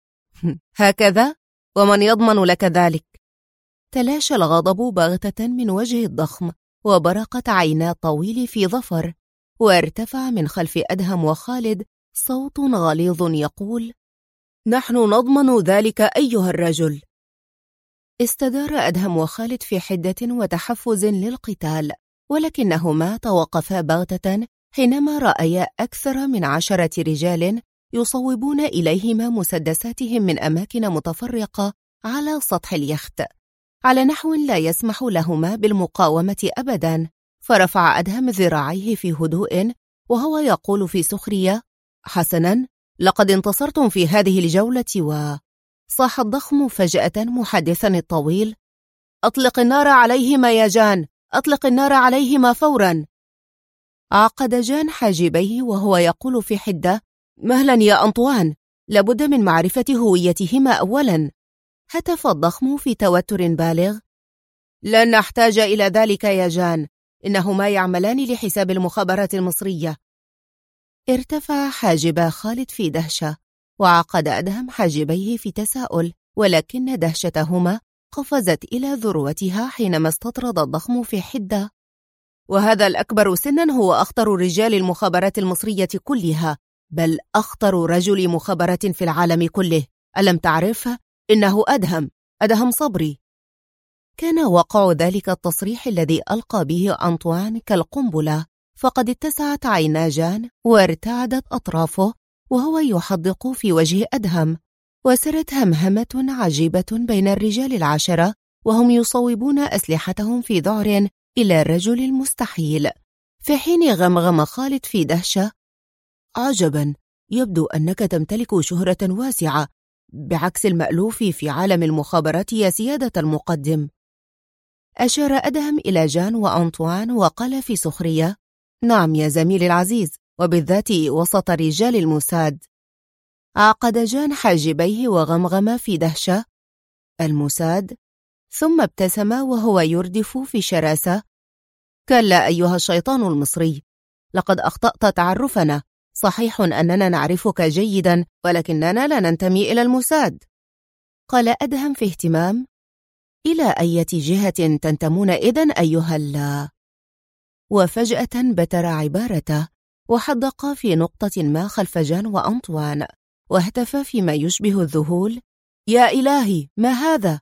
هكذا؟ ومن يضمن لك ذلك؟ تلاشى الغضب بغتة من وجه الضخم، وبرقت عينا الطويل في ظفر، وارتفع من خلف أدهم وخالد صوت غليظ يقول: نحن نضمن ذلك أيها الرجل. استدار أدهم وخالد في حدة وتحفز للقتال، ولكنهما توقفا بغتة حينما رأيا أكثر من 10 رجال يصوبون إليهما مسدساتهم من أماكن متفرقة على سطح اليخت، على نحو لا يسمح لهما بالمقاومة أبدا. فرفع أدهم ذراعيه في هدوء وهو يقول في سخرية: حسنا، لقد انتصرتم في هذه الجولة. صاح الضخم فجأة محدثا الطويل: أطلق النار عليهما يا جان، أطلق النار عليهما فورا. عقد جان حاجبيه وهو يقول في حدة: مهلا يا أنطوان، لابد من معرفة هويتهما أولا. هتف الضخم في توتر بالغ: لن نحتاج إلى ذلك يا جان، إنهما يعملان لحساب المخابرات المصرية. ارتفع حاجبا خالد في دهشة، وعقد أدهم حاجبيه في تساؤل، ولكن دهشتهما قفزت إلى ذروتها حينما استطرد الضخم في حدة: وهذا الأكبر سنا هو أخطر رجال المخابرات المصرية كلها، بل أخطر رجل مخابرات في العالم كله. ألم تعرفه؟ إنه أدهم صبري. كان وقع ذلك التصريح الذي ألقى به أنطوان كالقنبلة، فقد اتسعت عينا جان وارتعدت أطرافه وهو يحدق في وجه أدهم، وسرت همهمة عجيبة بين الرجال العشرة وهم يصوبون أسلحتهم في ذعر إلى الرجل المستحيل، في حين غمغم خالد في دهشة: عجبا، يبدو أنك تمتلك شهرة واسعة بعكس المألوف في عالم المخابرات يا سيادة المقدم. أشار أدهم إلى جان وأنطوان وقال في سخرية: نعم يا زميلي العزيز، وبالذات وسط رجال الموساد. عقد جان حاجبيه وغمغم في دهشة: الموساد؟ ثم ابتسم وهو يردف في شراسة: كلا أيها الشيطان المصري، لقد أخطأت تعرفنا. صحيح أننا نعرفك جيدا، ولكننا لا ننتمي إلى الموساد. قال أدهم في اهتمام: إلى أي جهة تنتمون إذن أيها اللا؟ وفجأة بتر عبارته، وحدق في نقطة ما خلف جان وأنطوان، واهتف فيما يشبه الذهول: يا إلهي، ما هذا؟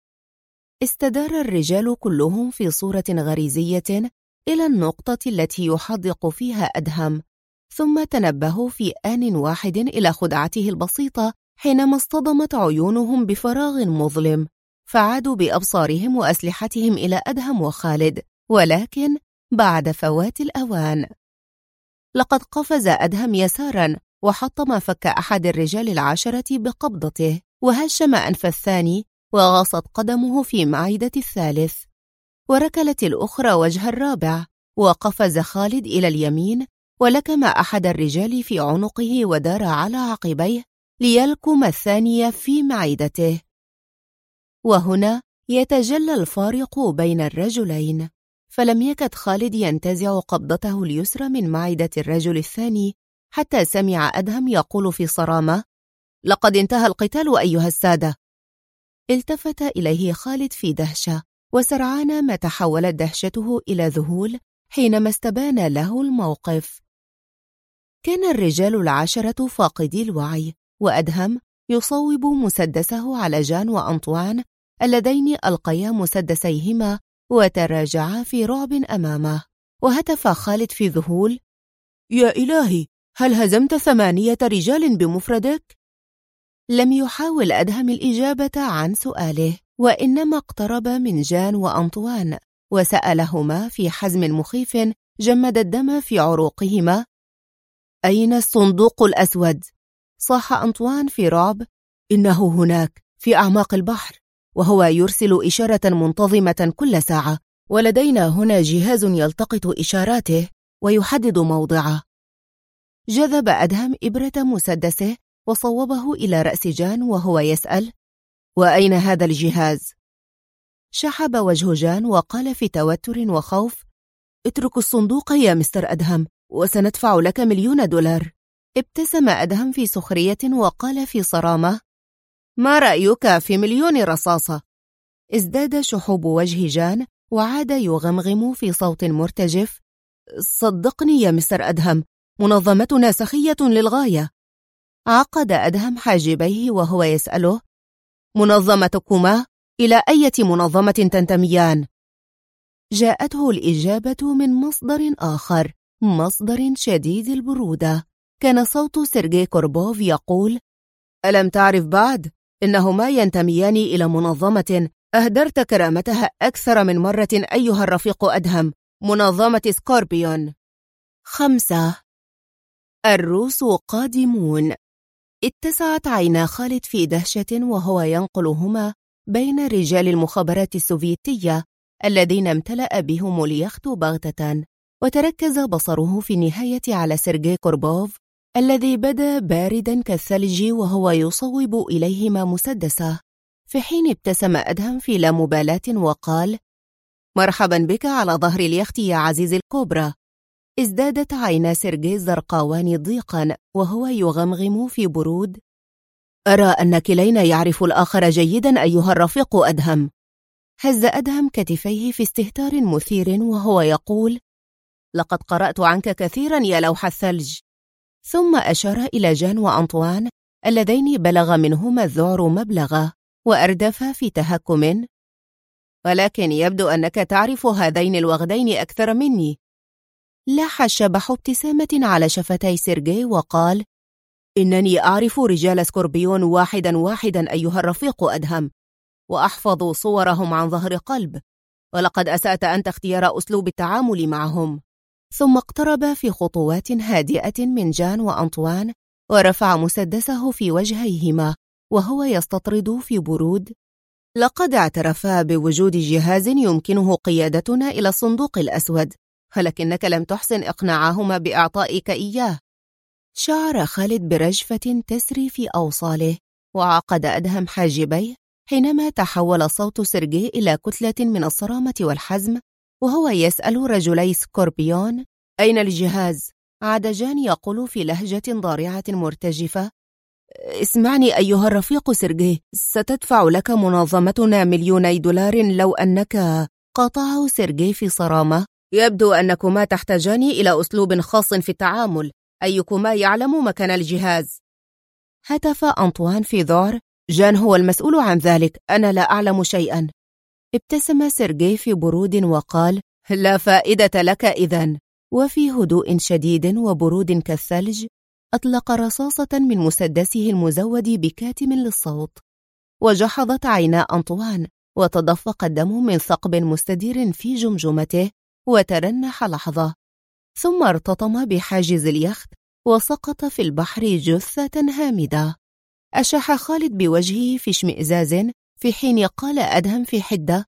استدار الرجال كلهم في صورة غريزية إلى النقطة التي يحدق فيها أدهم، ثم تنبهوا في آن واحد إلى خدعته البسيطة حينما اصطدمت عيونهم بفراغ مظلم، فعادوا بأبصارهم وأسلحتهم إلى أدهم وخالد، ولكن بعد فوات الأوان. لقد قفز أدهم يسارا وحطم فك أحد الرجال العشرة بقبضته، وهشم أنف الثاني، وغصت قدمه في معدة الثالث، وركلت الأخرى وجه الرابع، وقفز خالد إلى اليمين ولكم أحد الرجال في عنقه ودار على عقبيه ليلكم الثانية في معدته. وهنا يتجلى الفارق بين الرجلين، فلم يكد خالد ينتزع قبضته اليسرى من معدة الرجل الثاني حتى سمع أدهم يقول في صرامة: لقد انتهى القتال أيها السادة. التفت إليه خالد في دهشة، وسرعان ما تحولت دهشته إلى ذهول حينما استبان له الموقف. كان الرجال العشرة فاقدي الوعي، وأدهم يصوب مسدسه على جان وأنطوان اللذين ألقيا مسدسيهما وتراجعا في رعب أمامه. وهتف خالد في ذهول: يا إلهي، هل هزمت 8 رجال بمفردك؟ لم يحاول أدهم الإجابة عن سؤاله، وإنما اقترب من جان وأنطوان وسألهما في حزم مخيف جمد الدم في عروقهما: أين الصندوق الأسود؟ صاح أنطوان في رعب: إنه هناك في أعماق البحر، وهو يرسل إشارة منتظمة كل ساعة، ولدينا هنا جهاز يلتقط إشاراته ويحدد موضعه. جذب أدهم إبرة مسدسه وصوبه إلى رأس جان وهو يسأل: وأين هذا الجهاز؟ شحب وجه جان وقال في توتر وخوف: اترك الصندوق يا مستر أدهم، وسندفع لك $1,000,000. ابتسم أدهم في سخرية وقال في صرامة: ما رأيك في 1,000,000 رصاصة؟ ازداد شحوب وجه جان وعاد يغمغم في صوت مرتجف: صدقني يا مستر أدهم، منظمتنا سخية للغاية. عقد أدهم حاجبيه وهو يسأله: منظمتكما؟ إلى أي منظمة تنتميان؟ جاءته الإجابة من مصدر آخر، مصدر شديد البرودة. كان صوت سيرجي كوربوف يقول: ألم تعرف بعد؟ إنهما ينتميان إلى منظمة أهدرت كرامتها أكثر من مرة أيها الرفيق أدهم، منظمة سكوربيون. 5. الروس قادمون. اتسعت عينا خالد في دهشة وهو ينقلهما بين رجال المخابرات السوفيتية الذين امتلأ بهم اليخت بغتة، وتركز بصره في النهاية على سيرجي كوربوف الذي بدا باردا كالثلج وهو يصوب إليهما مسدسه، في حين ابتسم أدهم في لا مبالاة وقال: مرحبا بك على ظهر اليخت يا عزيز الكوبرا. ازدادت عينا سيرجي الزرقاوان ضيقا وهو يغمغم في برود: أرى أن كلينا يعرف الآخر جيدا أيها الرفيق أدهم. هز أدهم كتفيه في استهتار مثير وهو يقول: لقد قرأت عنك كثيرا يا لوح الثلج. ثم أشار إلى جان وأنطوان اللذين بلغ منهما الذعر مبلغه، وأردف في تهكم: ولكن يبدو أنك تعرف هذين الوغدين أكثر مني. لاح الشبح ابتسامة على شفتي سيرجي وقال: إنني أعرف رجال سكوربيون واحدا واحدا أيها الرفيق أدهم، وأحفظ صورهم عن ظهر قلب، ولقد أسأت أنت اختيار أسلوب التعامل معهم. ثم اقترب في خطوات هادئة من جان وأنطوان، ورفع مسدسه في وجهيهما وهو يستطرد في برود. لقد اعترفا بوجود جهاز يمكنه قيادتنا إلى الصندوق الأسود، ولكنك لم تحسن إقناعهما بإعطائك إياه. شعر خالد برجفة تسري في أوصاله، وعقد أدهم حاجبيه حينما تحول صوت سيرجي إلى كتلة من الصرامة والحزم وهو يسأل رجلي سكوربيون: أين الجهاز؟ عاد جان يقول في لهجة ضارعة مرتجفة: اسمعني أيها الرفيق سيرجي، ستدفع لك منظمتنا $2,000,000 لو أنك... قاطعه سيرجي في صرامة: يبدو أنكما تحتاجان إلى أسلوب خاص في التعامل، أيكما يعلم مكان الجهاز؟ هتف أنطوان في ذعر: جان هو المسؤول عن ذلك، أنا لا أعلم شيئا. ابتسم سيرجي في برود وقال: لا فائدة لك إذن. وفي هدوء شديد وبرود كالثلج أطلق رصاصة من مسدسه المزود بكاتم للصوت، وجحظت عينا أنطوان وتدفق الدم من ثقب مستدير في جمجمته، وترنح لحظة ثم ارتطم بحاجز اليخت وسقط في البحر جثة هامدة. أشاح خالد بوجهه في اشمئزاز في حين قال أدهم في حدة: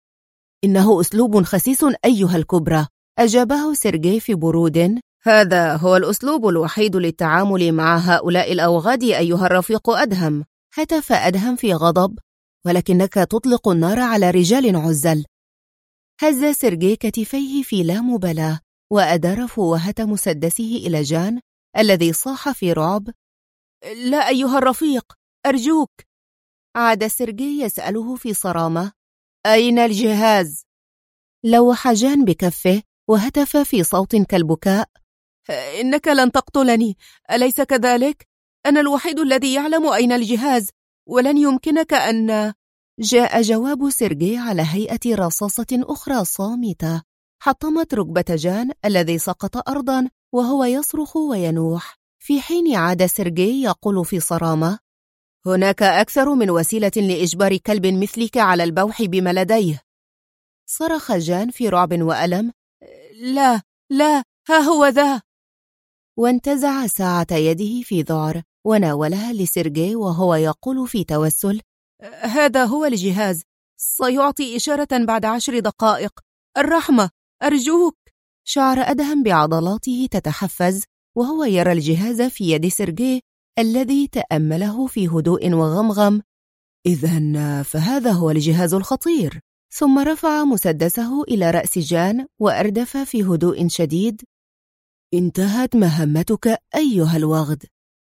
إنه أسلوب خسيس أيها الكبرى. أجابه سيرجي في برود: هذا هو الأسلوب الوحيد للتعامل مع هؤلاء الأوغاد أيها الرفيق أدهم. هتف أدهم في غضب: ولكنك تطلق النار على رجال عزل. هز سيرجي كتفيه في لا مبالاة وأدار فوهة مسدسه إلى جان الذي صاح في رعب: لا أيها الرفيق، أرجوك. عاد سيرجي يسأله في صرامة: أين الجهاز؟ لوح جان بكفه وهتف في صوت كالبكاء: إنك لن تقتلني، أليس كذلك؟ أنا الوحيد الذي يعلم أين الجهاز، ولن يمكنك أن... جاء جواب سيرجي على هيئة رصاصة أخرى صامتة حطمت ركبة جان الذي سقط أرضا وهو يصرخ وينوح، في حين عاد سيرجي يقول في صرامة: هناك أكثر من وسيلة لإجبار كلب مثلك على البوح بما لديه. صرخ جان في رعب وألم: لا لا، ها هو ذا. وانتزع ساعة يده في ذعر وناولها لسيرجي وهو يقول في توسل: هذا هو الجهاز، سيعطي إشارة بعد 10 دقائق، الرحمة، أرجوك. شعر أدهم بعضلاته تتحفز وهو يرى الجهاز في يد سيرجي الذي تأمله في هدوء وغمغم: إذن فهذا هو الجهاز الخطير. ثم رفع مسدسه إلى رأس جان وأردف في هدوء شديد: انتهت مهمتك أيها الوغد.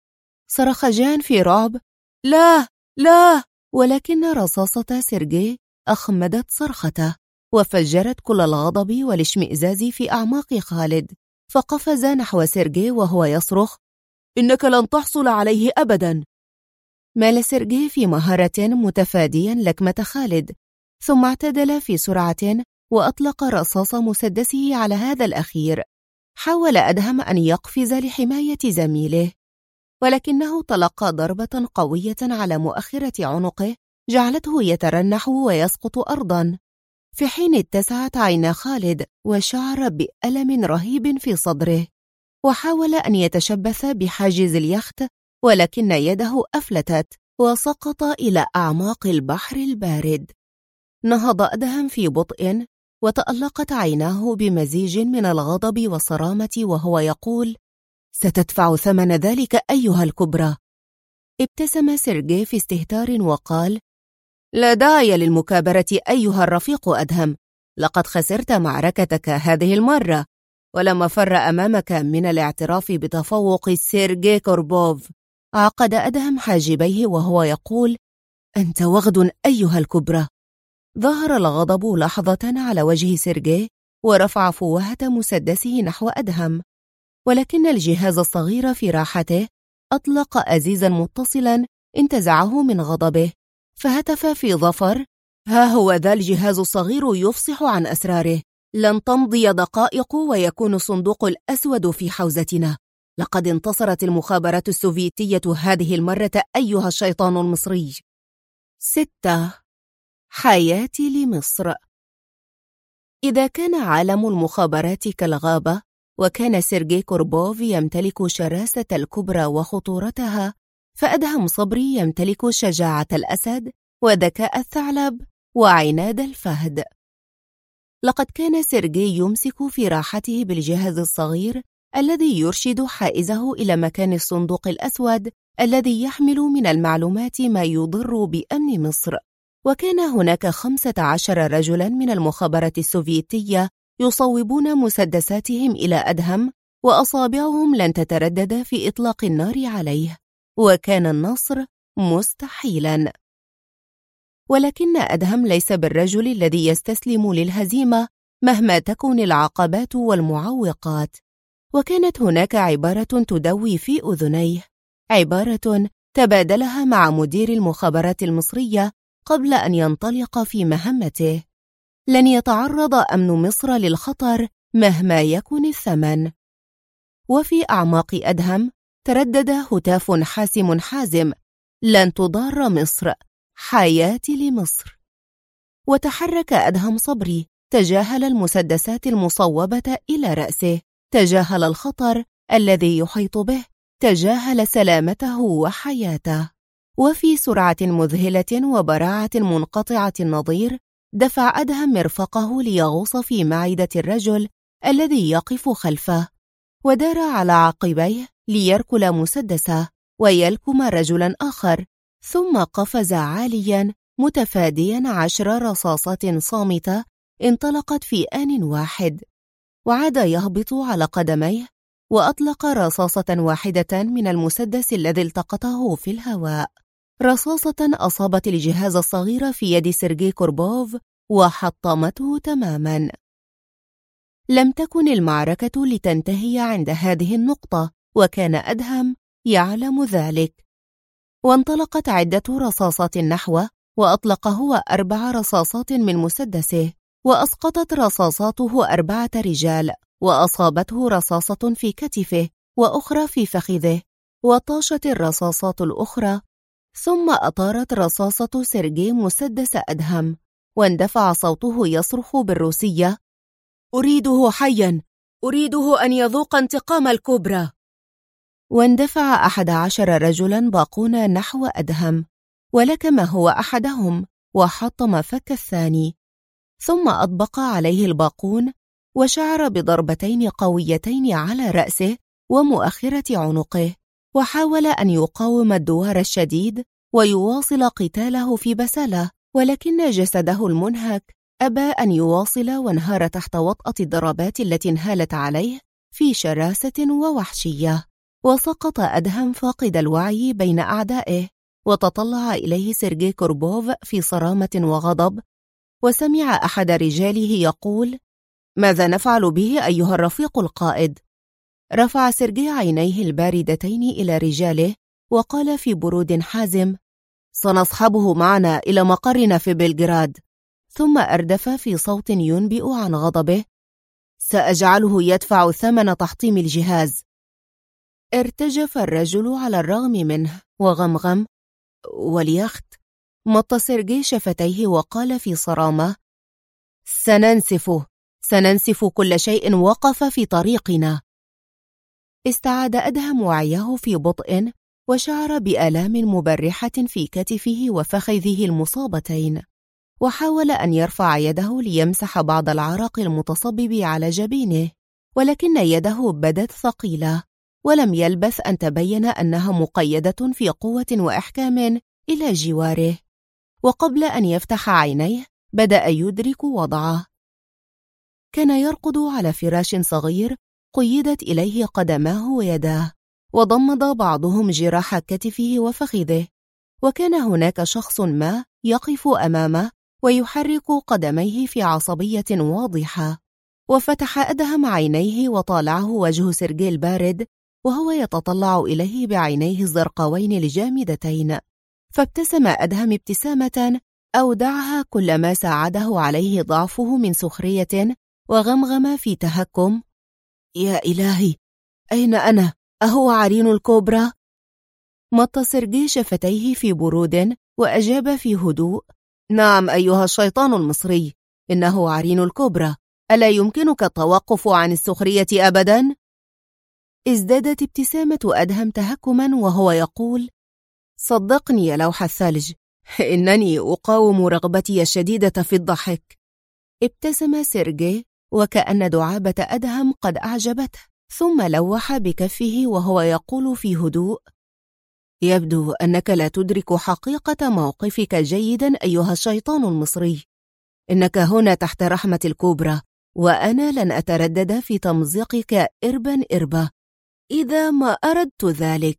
صرخ جان في رعب: لا لا. ولكن رصاصة سيرجي أخمدت صرخته وفجرت كل الغضب والاشمئزاز في أعماق خالد، فقفز نحو سيرجي وهو يصرخ: إنك لن تحصل عليه أبدا. مال سيرجي في مهارة متفاديا لكمة خالد، ثم اعتدل في سرعة وأطلق رصاص مسدسه على هذا الأخير. حاول أدهم أن يقفز لحماية زميله، ولكنه تلقى ضربة قوية على مؤخرة عنقه جعلته يترنح ويسقط أرضا، في حين اتسعت عينا خالد وشعر بألم رهيب في صدره، وحاول أن يتشبث بحاجز اليخت ولكن يده أفلتت وسقط إلى أعماق البحر البارد. نهض أدهم في بطء وتألقت عيناه بمزيج من الغضب والصرامة وهو يقول: ستدفع ثمن ذلك أيها الكبرى. ابتسم سيرجي في استهتار وقال: لا داعي للمكابرة أيها الرفيق أدهم، لقد خسرت معركتك هذه المرة، ولما فر أمامك من الاعتراف بتفوق سيرجي كوربوف. عقد أدهم حاجبيه وهو يقول: أنت وغد أيها الكبرى. ظهر الغضب لحظة على وجه سيرجي ورفع فوهة مسدسه نحو أدهم، ولكن الجهاز الصغير في راحته أطلق أزيزا متصلا انتزعه من غضبه، فهتف في ظفر: ها هو ذا الجهاز الصغير يفصح عن أسراره، لن تمضي دقائق ويكون الصندوق الأسود في حوزتنا. لقد انتصرت المخابرات السوفيتية هذه المرة أيها الشيطان المصري. 6. حياتي لمصر. إذا كان عالم المخابرات كالغابة، وكان سيرجي كوربوف يمتلك شراسة الكبرى وخطورتها، فأدهم صبري يمتلك شجاعة الأسد وذكاء الثعلب وعناد الفهد. لقد كان سيرجي يمسك في راحته بالجهاز الصغير الذي يرشد حائزه إلى مكان الصندوق الأسود الذي يحمل من المعلومات ما يضر بأمن مصر. وكان هناك 15 رجلاً من المخابرة السوفيتية يصوبون مسدساتهم إلى أدهم، وأصابعهم لن تتردد في إطلاق النار عليه، وكان النصر مستحيلاً. ولكن أدهم ليس بالرجل الذي يستسلم للهزيمة مهما تكن العقبات والمعوقات. وكانت هناك عبارة تدوي في أذنيه، عبارة تبادلها مع مدير المخابرات المصرية قبل أن ينطلق في مهمته: لن يتعرض أمن مصر للخطر مهما يكن الثمن. وفي أعماق أدهم تردد هتاف حاسم حازم: لن تضار مصر، حياتي لمصر. وتحرك أدهم صبري، تجاهل المسدسات المصوبة إلى رأسه، تجاهل الخطر الذي يحيط به، تجاهل سلامته وحياته. وفي سرعة مذهلة وبراعة منقطعة النظير دفع أدهم مرفقه ليغوص في معدة الرجل الذي يقف خلفه، ودار على عقبيه ليركل مسدسه ويلكم رجلا آخر، ثم قفز عاليا متفاديا 10 رصاصات صامتة انطلقت في آن واحد، وعاد يهبط على قدميه وأطلق رصاصة واحدة من المسدس الذي التقطه في الهواء، رصاصة أصابت الجهاز الصغير في يد سيرجي كوربوف وحطمته تماما. لم تكن المعركة لتنتهي عند هذه النقطة، وكان أدهم يعلم ذلك. وانطلقت عدة رصاصات نحوه، وأطلق هو 4 رصاصات من مسدسه، وأسقطت رصاصاته 4 رجال، وأصابته رصاصة في كتفه وأخرى في فخذه، وطاشت الرصاصات الأخرى، ثم أطارت رصاصة سيرجي مسدس أدهم، واندفع صوته يصرخ بالروسية: أريده حياً، أريده أن يذوق انتقام الكوبرا. واندفع 11 رجلاً باقون نحو أدهم، ولكم هو أحدهم وحطم فك الثاني، ثم أطبق عليه الباقون وشعر بضربتين قويتين على رأسه ومؤخرة عنقه، وحاول أن يقاوم الدوار الشديد ويواصل قتاله في بسالة، ولكن جسده المنهك أبى أن يواصل، وانهار تحت وطأة الضربات التي انهالت عليه في شراسة ووحشية. وسقط أدهم فاقد الوعي بين أعدائه، وتطلع إليه سيرجي كوربوف في صرامة وغضب، وسمع أحد رجاله يقول: ماذا نفعل به أيها الرفيق القائد؟ رفع سيرجي عينيه الباردتين إلى رجاله وقال في برود حازم: سنصحبه معنا إلى مقرنا في بلغراد. ثم أردف في صوت ينبئ عن غضبه: سأجعله يدفع ثمن تحطيم الجهاز. ارتجف الرجل على الرغم منه وغمغم: واليخت؟ مط سيرجي شفتيه وقال في صرامة: سننسف كل شيء وقف في طريقنا. استعاد أدهم وعيه في بطء، وشعر بآلام مبرحة في كتفه وفخذه المصابتين، وحاول أن يرفع يده ليمسح بعض العرق المتصبب على جبينه، ولكن يده بدت ثقيلة، ولم يلبث أن تبين أنها مقيدة في قوة وإحكام إلى جواره. وقبل أن يفتح عينيه بدأ يدرك وضعه. كان يرقد على فراش صغير قيدت إليه قدماه ويداه، وضمد بعضهم جراح كتفه وفخذه، وكان هناك شخص ما يقف أمامه ويحرك قدميه في عصبية واضحة. وفتح أدهم عينيه وطالعه وجه سيرجي البارد وهو يتطلع إليه بعينيه الزرقاوين الجامدتين، فابتسم أدهم ابتسامة أودعها كل ما ساعده عليه ضعفه من سخرية، وغمغم في تهكم: يا إلهي، أين أنا؟ أهو عرين الكوبرا؟ مط سيرجي شفتيه في برود وأجاب في هدوء: نعم أيها الشيطان المصري، إنه عرين الكوبرا. ألا يمكنك التوقف عن السخرية أبدا؟ ازدادت ابتسامة أدهم تهكما وهو يقول: صدقني يا لوح الثلج، إنني أقاوم رغبتي الشديدة في الضحك. ابتسم سيرجي وكأن دعابة أدهم قد أعجبته، ثم لوح بكفه وهو يقول في هدوء: يبدو أنك لا تدرك حقيقة موقفك جيدا أيها الشيطان المصري. إنك هنا تحت رحمة الكوبرا، وأنا لن أتردد في تمزيقك إربا إربا إذا ما أردت ذلك.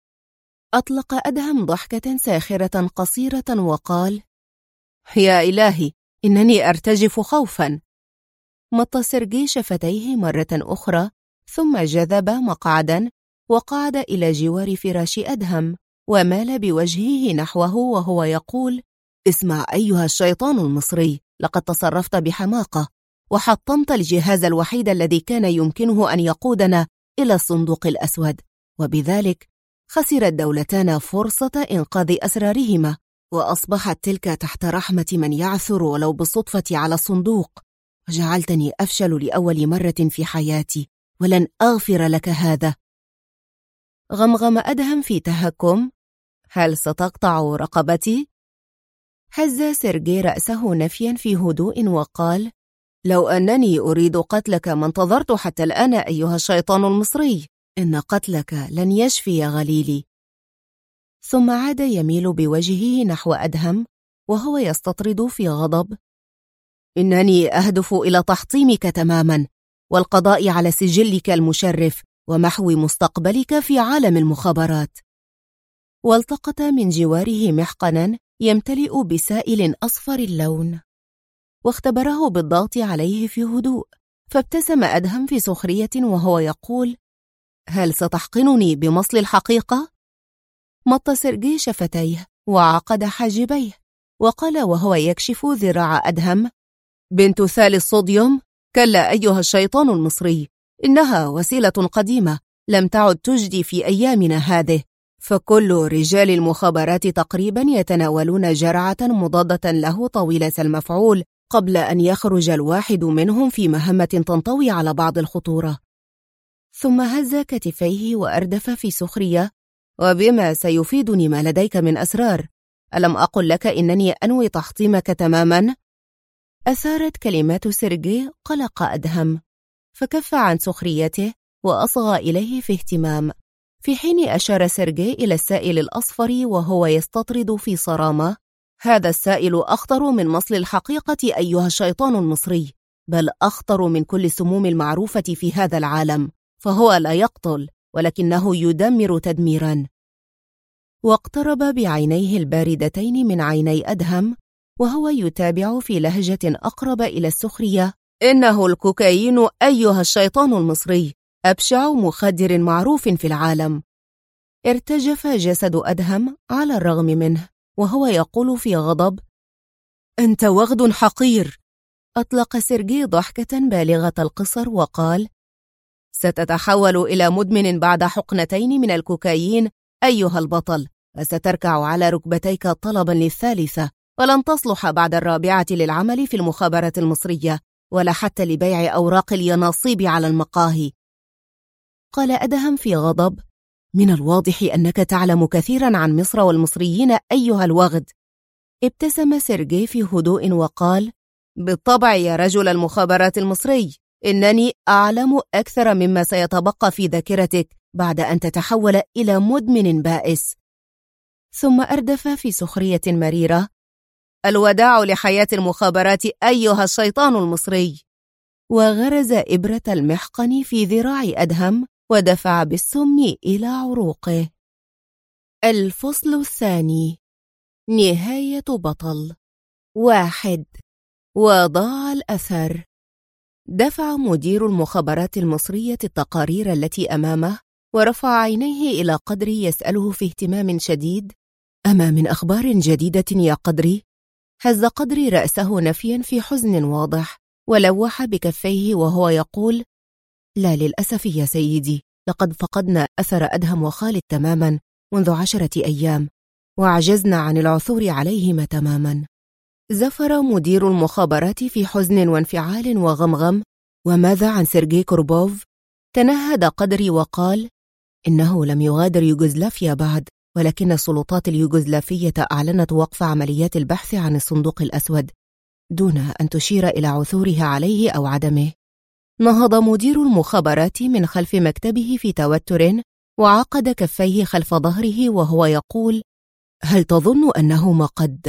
أطلق أدهم ضحكة ساخرة قصيرة وقال: يا إلهي، إنني أرتجف خوفا. مط سيرجي شفتيه مرة أخرى، ثم جذب مقعدا وقعد إلى جوار فراش أدهم ومال بوجهه نحوه وهو يقول: اسمع أيها الشيطان المصري، لقد تصرفت بحماقة وحطمت الجهاز الوحيد الذي كان يمكنه أن يقودنا إلى الصندوق الأسود، وبذلك خسرت دولتان فرصة إنقاذ أسرارهما، وأصبحت تلك تحت رحمة من يعثر ولو بالصدفة على الصندوق، وجعلتني أفشل لأول مرة في حياتي، ولن أغفر لك هذا. غمغم أدهم في تهكم: هل ستقطع رقبتي؟ هز سيرجي رأسه نفيا في هدوء وقال: لو أنني أريد قتلك ما انتظرت حتى الآن أيها الشيطان المصري، إن قتلك لن يشفي يا غليلي. ثم عاد يميل بوجهه نحو أدهم وهو يستطرد في غضب: إنني أهدف إلى تحطيمك تماما، والقضاء على سجلك المشرف، ومحو مستقبلك في عالم المخابرات. والتقط من جواره محقنا يمتلئ بسائل أصفر اللون، واختبره بالضغط عليه في هدوء، فابتسم أدهم في سخرية وهو يقول: هل ستحقنني بمصل الحقيقة؟ مط سيرجي شفتيه وعقد حاجبيه وقال وهو يكشف ذراع أدهم: بنت ثالث الصوديوم؟ كلا أيها الشيطان المصري، إنها وسيلة قديمة لم تعد تجدي في أيامنا هذه، فكل رجال المخابرات تقريبا يتناولون جرعة مضادة له طويلة المفعول قبل أن يخرج الواحد منهم في مهمة تنطوي على بعض الخطورة. ثم هز كتفيه وأردف في سخرية: وبما سيفيدني ما لديك من أسرار؟ ألم أقل لك إنني أنوي تحطيمك تماما؟ أثارت كلمات سيرجي قلق أدهم، فكف عن سخريته وأصغى إليه في اهتمام، في حين أشار سيرجي إلى السائل الأصفر وهو يستطرد في صرامة: هذا السائل أخطر من مصل الحقيقة أيها الشيطان المصري، بل أخطر من كل السموم المعروفة في هذا العالم، فهو لا يقتل ولكنه يدمر تدميرا. واقترب بعينيه الباردتين من عيني أدهم وهو يتابع في لهجة أقرب إلى السخرية: إنه الكوكايين أيها الشيطان المصري، أبشع مخدر معروف في العالم. ارتجف جسد أدهم على الرغم منه وهو يقول في غضب: أنت وغد حقير. أطلق سيرجي ضحكة بالغة القصر وقال: ستتحول إلى مدمن بعد حقنتين من الكوكايين أيها البطل، وستركع على ركبتيك طلبا للثالثة، ولن تصلح بعد الرابعة للعمل في المخابرات المصرية، ولا حتى لبيع أوراق اليانصيب على المقاهي. قال أدهم في غضب: من الواضح أنك تعلم كثيرا عن مصر والمصريين أيها الوغد. ابتسم سيرجي في هدوء وقال: بالطبع يا رجل المخابرات المصري، إنني أعلم أكثر مما سيتبقى في ذاكرتك بعد أن تتحول إلى مدمن بائس. ثم أردف في سخرية مريرة: الوداع لحياة المخابرات أيها الشيطان المصري. وغرز إبرة المحقن في ذراع أدهم ودفع بالسم إلى عروقه. الفصل الثاني. نهاية بطل 1. وضاع الأثر. دفع مدير المخابرات المصرية التقارير التي أمامه ورفع عينيه إلى قدري يسأله في اهتمام شديد: أما من أخبار جديدة يا قدري؟ هز قدري رأسه نفيا في حزن واضح ولوح بكفيه وهو يقول: لا للأسف يا سيدي، لقد فقدنا أثر أدهم وخالد تماما منذ 10 أيام، وعجزنا عن العثور عليهما تماما. زفر مدير المخابرات في حزن وانفعال وغمغم. وماذا عن سيرجي كوربوف؟ تنهد قدري وقال: إنه لم يغادر يوغوسلافيا بعد، ولكن السلطات اليوغوسلافية أعلنت وقف عمليات البحث عن الصندوق الأسود دون أن تشير إلى عثورها عليه أو عدمه. نهض مدير المخابرات من خلف مكتبه في توتر، وعقد كفيه خلف ظهره وهو يقول: هل تظن أنهما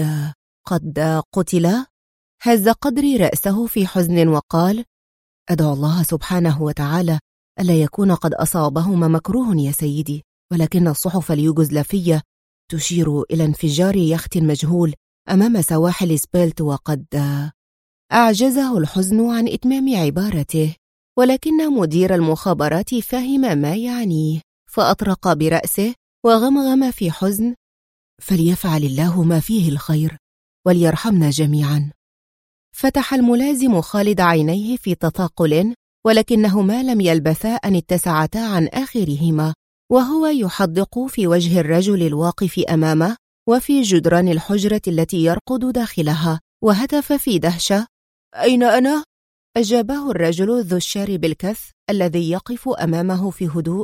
قد قتلا؟ هز قدري رأسه في حزن وقال: أدعو الله سبحانه وتعالى ألا يكون قد أصابهما مكروه يا سيدي، ولكن الصحف اليوغوسلافية تشير إلى انفجار يخت مجهول أمام سواحل سبيلت، وقد أعجزه الحزن عن إتمام عبارته، ولكن مدير المخابرات فهم ما يعنيه، فأطرق برأسه وغمغم في حزن: فليفعل الله ما فيه الخير وليرحمنا جميعا. فتح الملازم خالد عينيه في تثاقل، ولكنهما لم يلبثا أن اتسعتا عن آخرهما، وهو يحدق في وجه الرجل الواقف أمامه وفي جدران الحجرة التي يرقد داخلها، وهتف في دهشة: أين أنا؟ أجابه الرجل ذو الشارب الكث الذي يقف أمامه في هدوء: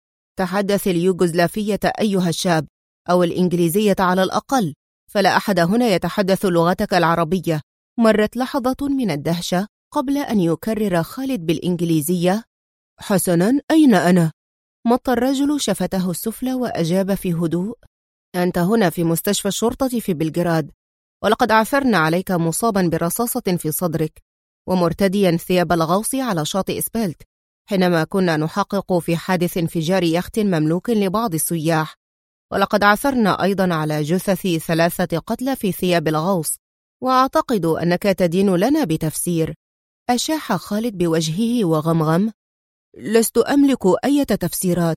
تحدث اليوغوسلافية أيها الشاب، أو الإنجليزية على الأقل، فلا أحد هنا يتحدث لغتك العربية. مرت لحظة من الدهشة قبل أن يكرر خالد بالإنجليزية: حسناً، أين أنا؟ مط الرجل شفته السفلى وأجاب في هدوء: أنت هنا في مستشفى الشرطة في بلغراد، ولقد عثرنا عليك مصاباً برصاصة في صدرك، ومرتدياً ثياب الغوص على شاطئ سبيلت، حينما كنا نحقق في حادث انفجار يخت مملوك لبعض السياح. ولقد عثرنا أيضاً على جثث 3 قتلى في ثياب الغوص، وأعتقد أنك تدين لنا بتفسير. أشاح خالد بوجهه وغمغم: لست أملك أي تفسيرات.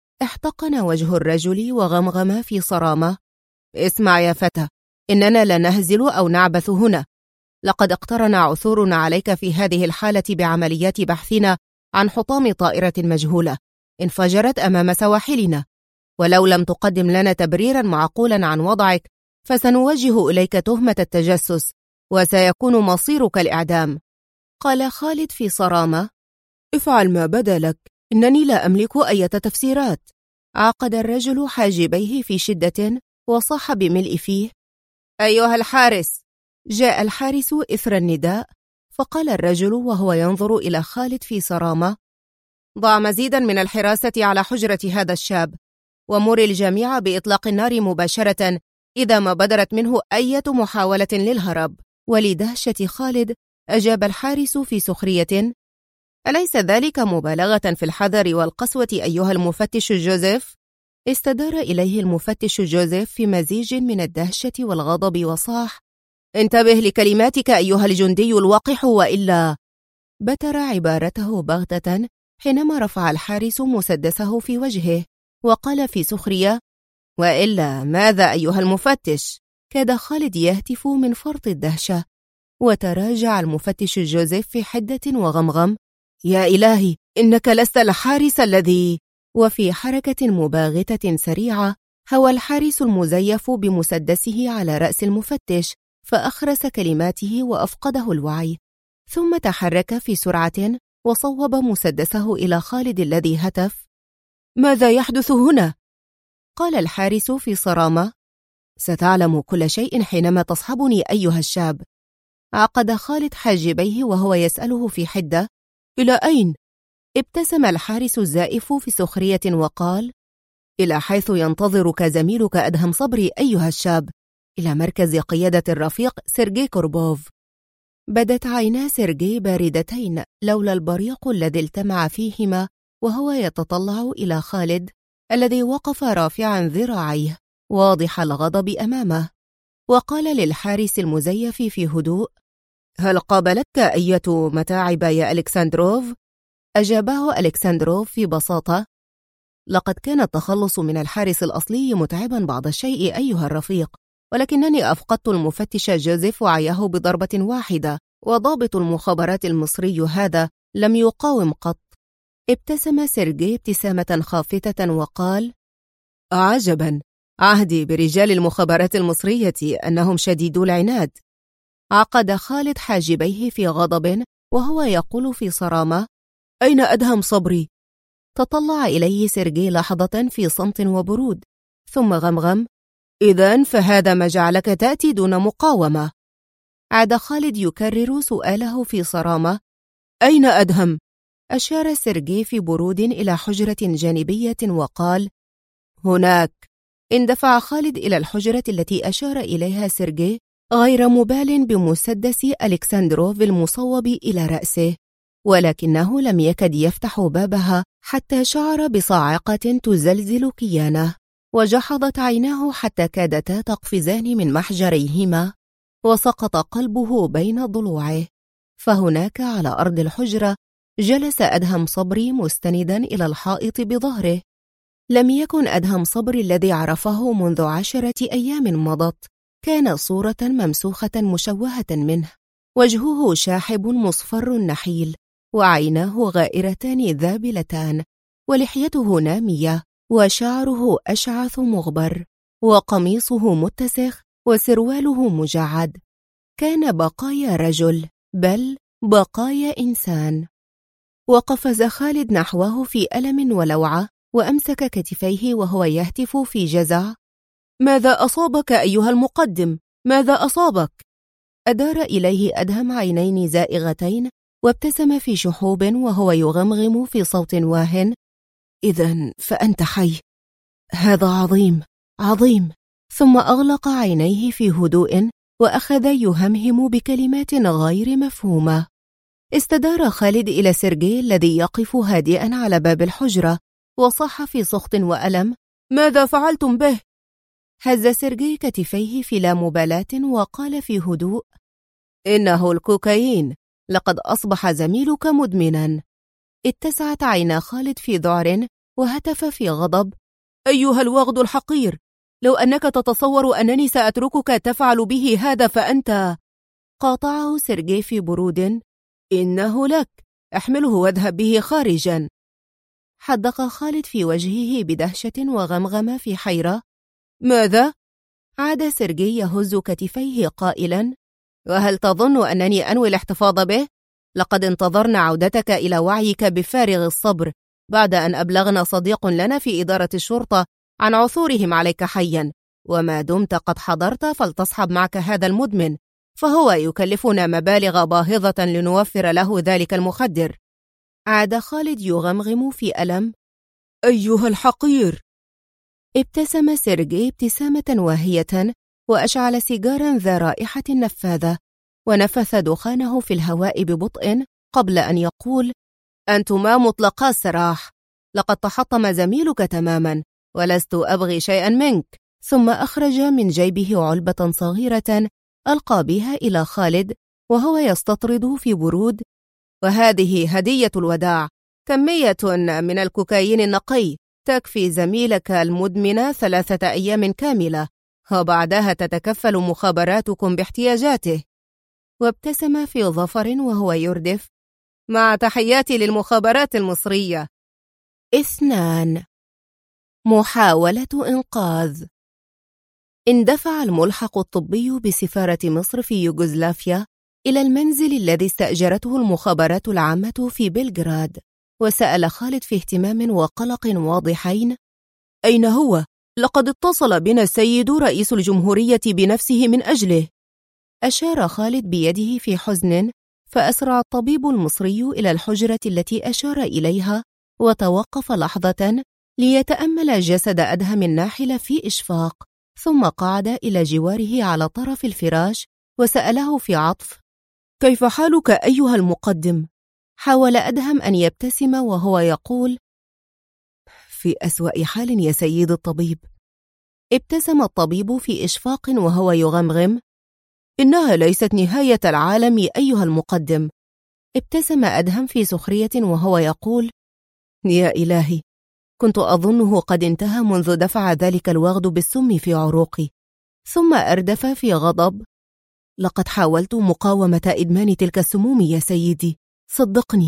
احتقن وجه الرجل وغمغم في صرامة: اسمع يا فتى، إننا لا نهزل أو نعبث هنا. لقد اقترن عثورنا عليك في هذه الحالة بعمليات بحثنا عن حطام طائرة مجهولة انفجرت أمام سواحلنا، ولو لم تقدم لنا تبريرا معقولا عن وضعك فسنوجه إليك تهمة التجسس، وسيكون مصيرك الإعدام. قال خالد في صرامة: افعل ما بدا لك، إنني لا أملك أي تفسيرات. عقد الرجل حاجبيه في شدة وصاح بملء فيه: أيها الحارس. جاء الحارس إثر النداء، فقال الرجل وهو ينظر إلى خالد في صرامة: ضع مزيدا من الحراسة على حجرة هذا الشاب، ومر الجميع بإطلاق النار مباشرة إذا ما بدرت منه أي محاولة للهرب. ولدهشة خالد أجاب الحارس في سخرية: أليس ذلك مبالغة في الحذر والقسوة أيها المفتش جوزيف؟ استدار إليه المفتش جوزيف في مزيج من الدهشة والغضب وصاح: انتبه لكلماتك أيها الجندي الوقح، وإلا. بتر عبارته بغتة حينما رفع الحارس مسدسه في وجهه، وقال في سخرية: وإلا ماذا أيها المفتش؟ كاد خالد يهتف من فرط الدهشة، وتراجع المفتش جوزيف في حدة وغمغم: يا إلهي، إنك لست الحارس الذي. وفي حركة مباغتة سريعة هوى الحارس المزيف بمسدسه على رأس المفتش، فأخرس كلماته وأفقده الوعي، ثم تحرك في سرعة وصوب مسدسه إلى خالد الذي هتف: ماذا يحدث هنا؟ قال الحارس في صرامة: ستعلم كل شيء حينما تصحبني أيها الشاب. عقد خالد حاجبيه وهو يسأله في حدة: إلى أين؟ ابتسم الحارس الزائف في سخرية وقال: إلى حيث ينتظرك زميلك أدهم صبري أيها الشاب، إلى مركز قيادة الرفيق سيرجي كوربوف. بدت عينا سيرجي باردتين لولا البريق الذي التمع فيهما وهو يتطلع إلى خالد الذي وقف رافعا ذراعيه واضح الغضب أمامه، وقال للحارس المزيف في هدوء: هل قابلتك أية متاعب يا ألكسندروف؟ أجابه ألكسندروف في بساطة: لقد كان التخلص من الحارس الأصلي متعبا بعض الشيء أيها الرفيق، ولكنني أفقدت المفتش جوزيف وعيه بضربة واحدة، وضابط المخابرات المصري هذا لم يقاوم قط. ابتسم سيرجي ابتسامة خافتة وقال: عجبا، عهدي برجال المخابرات المصرية أنهم شديدو العناد. عقد خالد حاجبيه في غضب وهو يقول في صرامة: أين أدهم صبري؟ تطلع إليه سيرجي لحظة في صمت وبرود، ثم غمغم: إذن فهذا ما جعلك تأتي دون مقاومة. عاد خالد يكرر سؤاله في صرامة: أين أدهم؟ أشار سيرجي في برود إلى حجرة جانبية وقال: هناك. اندفع خالد إلى الحجرة التي أشار إليها سيرجي غير مبال بمسدس ألكسندروف المصوب إلى رأسه، ولكنه لم يكد يفتح بابها حتى شعر بصاعقة تزلزل كيانه، وجحظت عيناه حتى كادتا تقفزان من محجريهما، وسقط قلبه بين ضلوعه. فهناك على أرض الحجرة جلس أدهم صبري مستندا إلى الحائط بظهره. لم يكن أدهم صبري الذي عرفه منذ 10 أيام مضت، كان صورة ممسوخة مشوهة منه، وجهه شاحب مصفر نحيل، وعيناه غائرتان ذابلتان، ولحيته نامية، وشعره أشعث مغبر، وقميصه متسخ، وسرواله مجعد. كان بقايا رجل، بل بقايا إنسان. وقفز خالد نحوه في ألم ولوعة، وأمسك كتفيه وهو يهتف في جزع: ماذا أصابك أيها المقدم؟ ماذا أصابك؟ أدار إليه أدهم عينين زائغتين، وابتسم في شحوب وهو يغمغم في صوت واه: إذن فأنت حي، هذا عظيم عظيم. ثم أغلق عينيه في هدوء، وأخذ يهمهم بكلمات غير مفهومة. استدار خالد إلى سيرجي الذي يقف هادئا على باب الحجرة، وصاح في سخط وألم: ماذا فعلتم به؟ هز سيرجي كتفيه في لا مبالاة وقال في هدوء: إنه الكوكايين، لقد أصبح زميلك مدمنا. اتسعت عينا خالد في ذعر، وهتف في غضب: أيها الوغد الحقير، لو أنك تتصور أنني سأتركك تفعل به هذا فأنت… قاطعه سيرجي في برود: إنه لك، احمله واذهب به خارجا. حدق خالد في وجهه بدهشة وغمغم في حيرة: ماذا؟ عاد سيرجي يهز كتفيه قائلا: وهل تظن أنني أنوي الاحتفاظ به؟ لقد انتظرنا عودتك إلى وعيك بفارغ الصبر، بعد أن أبلغنا صديق لنا في إدارة الشرطة عن عثورهم عليك حيا، وما دمت قد حضرت فلتصحب معك هذا المدمن، فهو يكلفنا مبالغ باهظة لنوفر له ذلك المخدر. عاد خالد يغمغم في ألم: أيها الحقير. ابتسم سيرجي ابتسامة واهية، وأشعل سيجارا ذا رائحة نفاذة، ونفث دخانه في الهواء ببطء قبل أن يقول: أنتما مطلقا السراح، لقد تحطم زميلك تماما، ولست أبغي شيئا منك. ثم أخرج من جيبه علبة صغيرة ألقى بها إلى خالد وهو يستطرد في برود: وهذه هدية الوداع، كمية من الكوكايين النقي تكفي زميلك المدمن 3 أيام كاملة، وبعدها تتكفل مخابراتكم باحتياجاته. وابتسم في ظفر وهو يردف: مع تحياتي للمخابرات المصرية. 2. محاولة إنقاذ. اندفع الملحق الطبي بسفارة مصر في يوغوسلافيا إلى المنزل الذي استأجرته المخابرات العامة في بلغراد، وسأل خالد في اهتمام وقلق واضحين: أين هو؟ لقد اتصل بنا السيد رئيس الجمهورية بنفسه من أجله. أشار خالد بيده في حزن، فأسرع الطبيب المصري إلى الحجرة التي أشار إليها، وتوقف لحظة ليتأمل جسد أدهم الناحل في إشفاق، ثم قعد إلى جواره على طرف الفراش وسأله في عطف: كيف حالك أيها المقدم؟ حاول أدهم أن يبتسم وهو يقول: في أسوأ حال يا سيد الطبيب. ابتسم الطبيب في إشفاق وهو يغمغم: إنها ليست نهاية العالم أيها المقدم. ابتسم أدهم في سخرية وهو يقول: يا إلهي، كنت أظنه قد انتهى منذ دفع ذلك الوغد بالسم في عروقي. ثم أردف في غضب: لقد حاولت مقاومة إدمان تلك السموم يا سيدي، صدقني،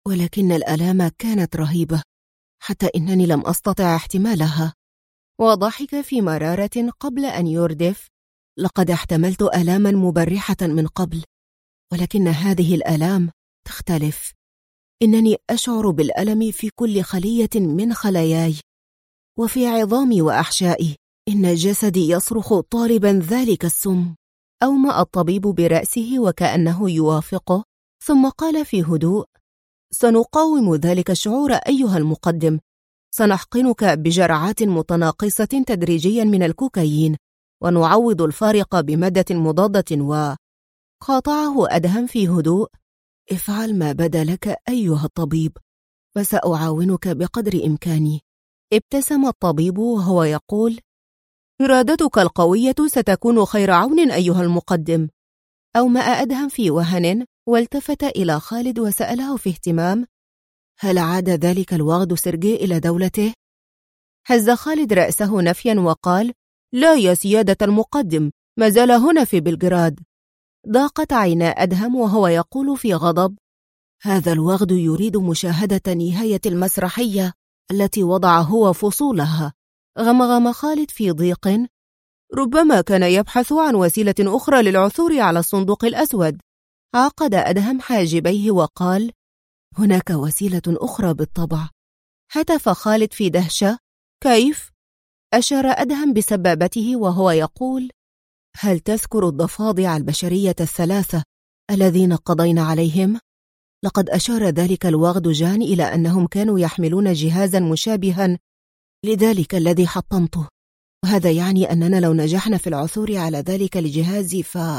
ولكن الآلام كانت رهيبة حتى إنني لم أستطع احتمالها. وضحك في مرارة قبل أن يردف: لقد احتملت آلاما مبرحة من قبل، ولكن هذه الآلام تختلف. إنني أشعر بالألم في كل خلية من خلاياي وفي عظامي وأحشائي. إن جسدي يصرخ طالبا ذلك السم. أومأ الطبيب برأسه وكأنه يوافقه، ثم قال في هدوء: سنقاوم ذلك الشعور أيها المقدم. سنحقنك بجرعات متناقصة تدريجيا من الكوكايين، ونعوض الفارق بمادة مضادة. قاطعه أدهم في هدوء: افعل ما بدا لك أيها الطبيب، وسأعاونك بقدر إمكاني. ابتسم الطبيب وهو يقول: إرادتك القوية ستكون خير عون أيها المقدم. أومأ أدهم في وهن، والتفت إلى خالد وسأله في اهتمام: هل عاد ذلك الوغد سيرجي إلى دولته؟ هز خالد رأسه نفيا وقال: لا يا سيادة المقدم، ما زال هنا في بلغراد. ضاقت عينا أدهم وهو يقول في غضب: هذا الوغد يريد مشاهدة نهاية المسرحية التي وضع هو فصولها. غمغم خالد في ضيق: ربما كان يبحث عن وسيلة أخرى للعثور على الصندوق الأسود. عقد أدهم حاجبيه وقال: هناك وسيلة أخرى بالطبع. هتف خالد في دهشة: كيف؟ أشار أدهم بسبابته وهو يقول: هل تذكر الضفادع البشرية الثلاثة الذين قضينا عليهم؟ لقد أشار ذلك الوغد جان إلى أنهم كانوا يحملون جهازا مشابها لذلك الذي حطمته، وهذا يعني أننا لو نجحنا في العثور على ذلك الجهاز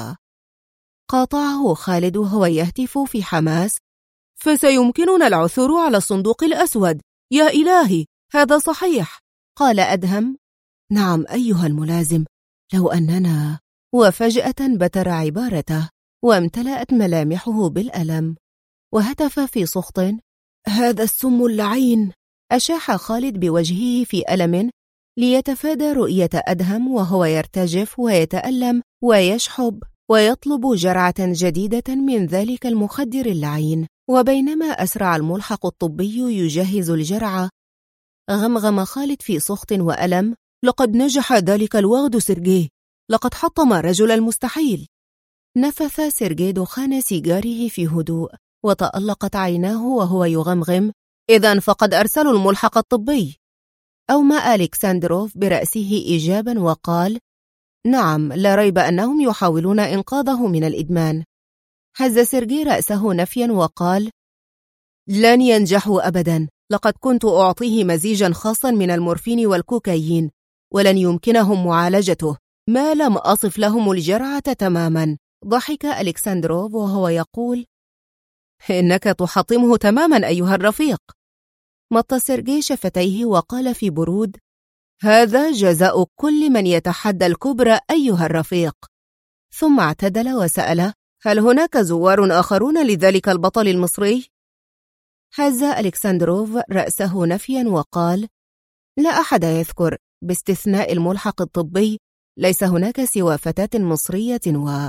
قاطعه خالد وهو يهتف في حماس: فسيمكننا العثور على الصندوق الأسود. يا إلهي، هذا صحيح. قال أدهم: نعم أيها الملازم، لو أننا... وفجأة بتر عبارته وامتلأت ملامحه بالألم، وهتف في سخط: هذا السم اللعين. أشاح خالد بوجهه في ألم ليتفادى رؤية أدهم وهو يرتجف ويتألم ويشحب ويطلب جرعة جديدة من ذلك المخدر اللعين. وبينما أسرع الملحق الطبي يجهز الجرعة، غمغم خالد في سخط وألم: لقد نجح ذلك الوغد سيرجي، لقد حطم رجل المستحيل. نفث سيرجي دخان سيجاره في هدوء، وتألقت عيناه وهو يغمغم: إذن فقد أرسلوا الملحق الطبي. أومأ ألكسندروف برأسه إيجابا وقال: نعم، لا ريب أنهم يحاولون إنقاذه من الإدمان. هز سيرجي رأسه نفيا وقال: لن ينجحوا أبدا، لقد كنت أعطيه مزيجا خاصا من المورفين والكوكايين، ولن يمكنهم معالجته ما لم أصف لهم الجرعة تماما. ضحك ألكسندروف وهو يقول: إنك تحطمه تماما أيها الرفيق. مط سيرجي شفتيه وقال في برود: هذا جزاء كل من يتحدى الكبرى أيها الرفيق. ثم اعتدل وسأل: هل هناك زوار آخرون لذلك البطل المصري؟ هز ألكسندروف رأسه نفيا وقال: لا أحد يذكر، باستثناء الملحق الطبي، ليس هناك سوى فتاة مصرية.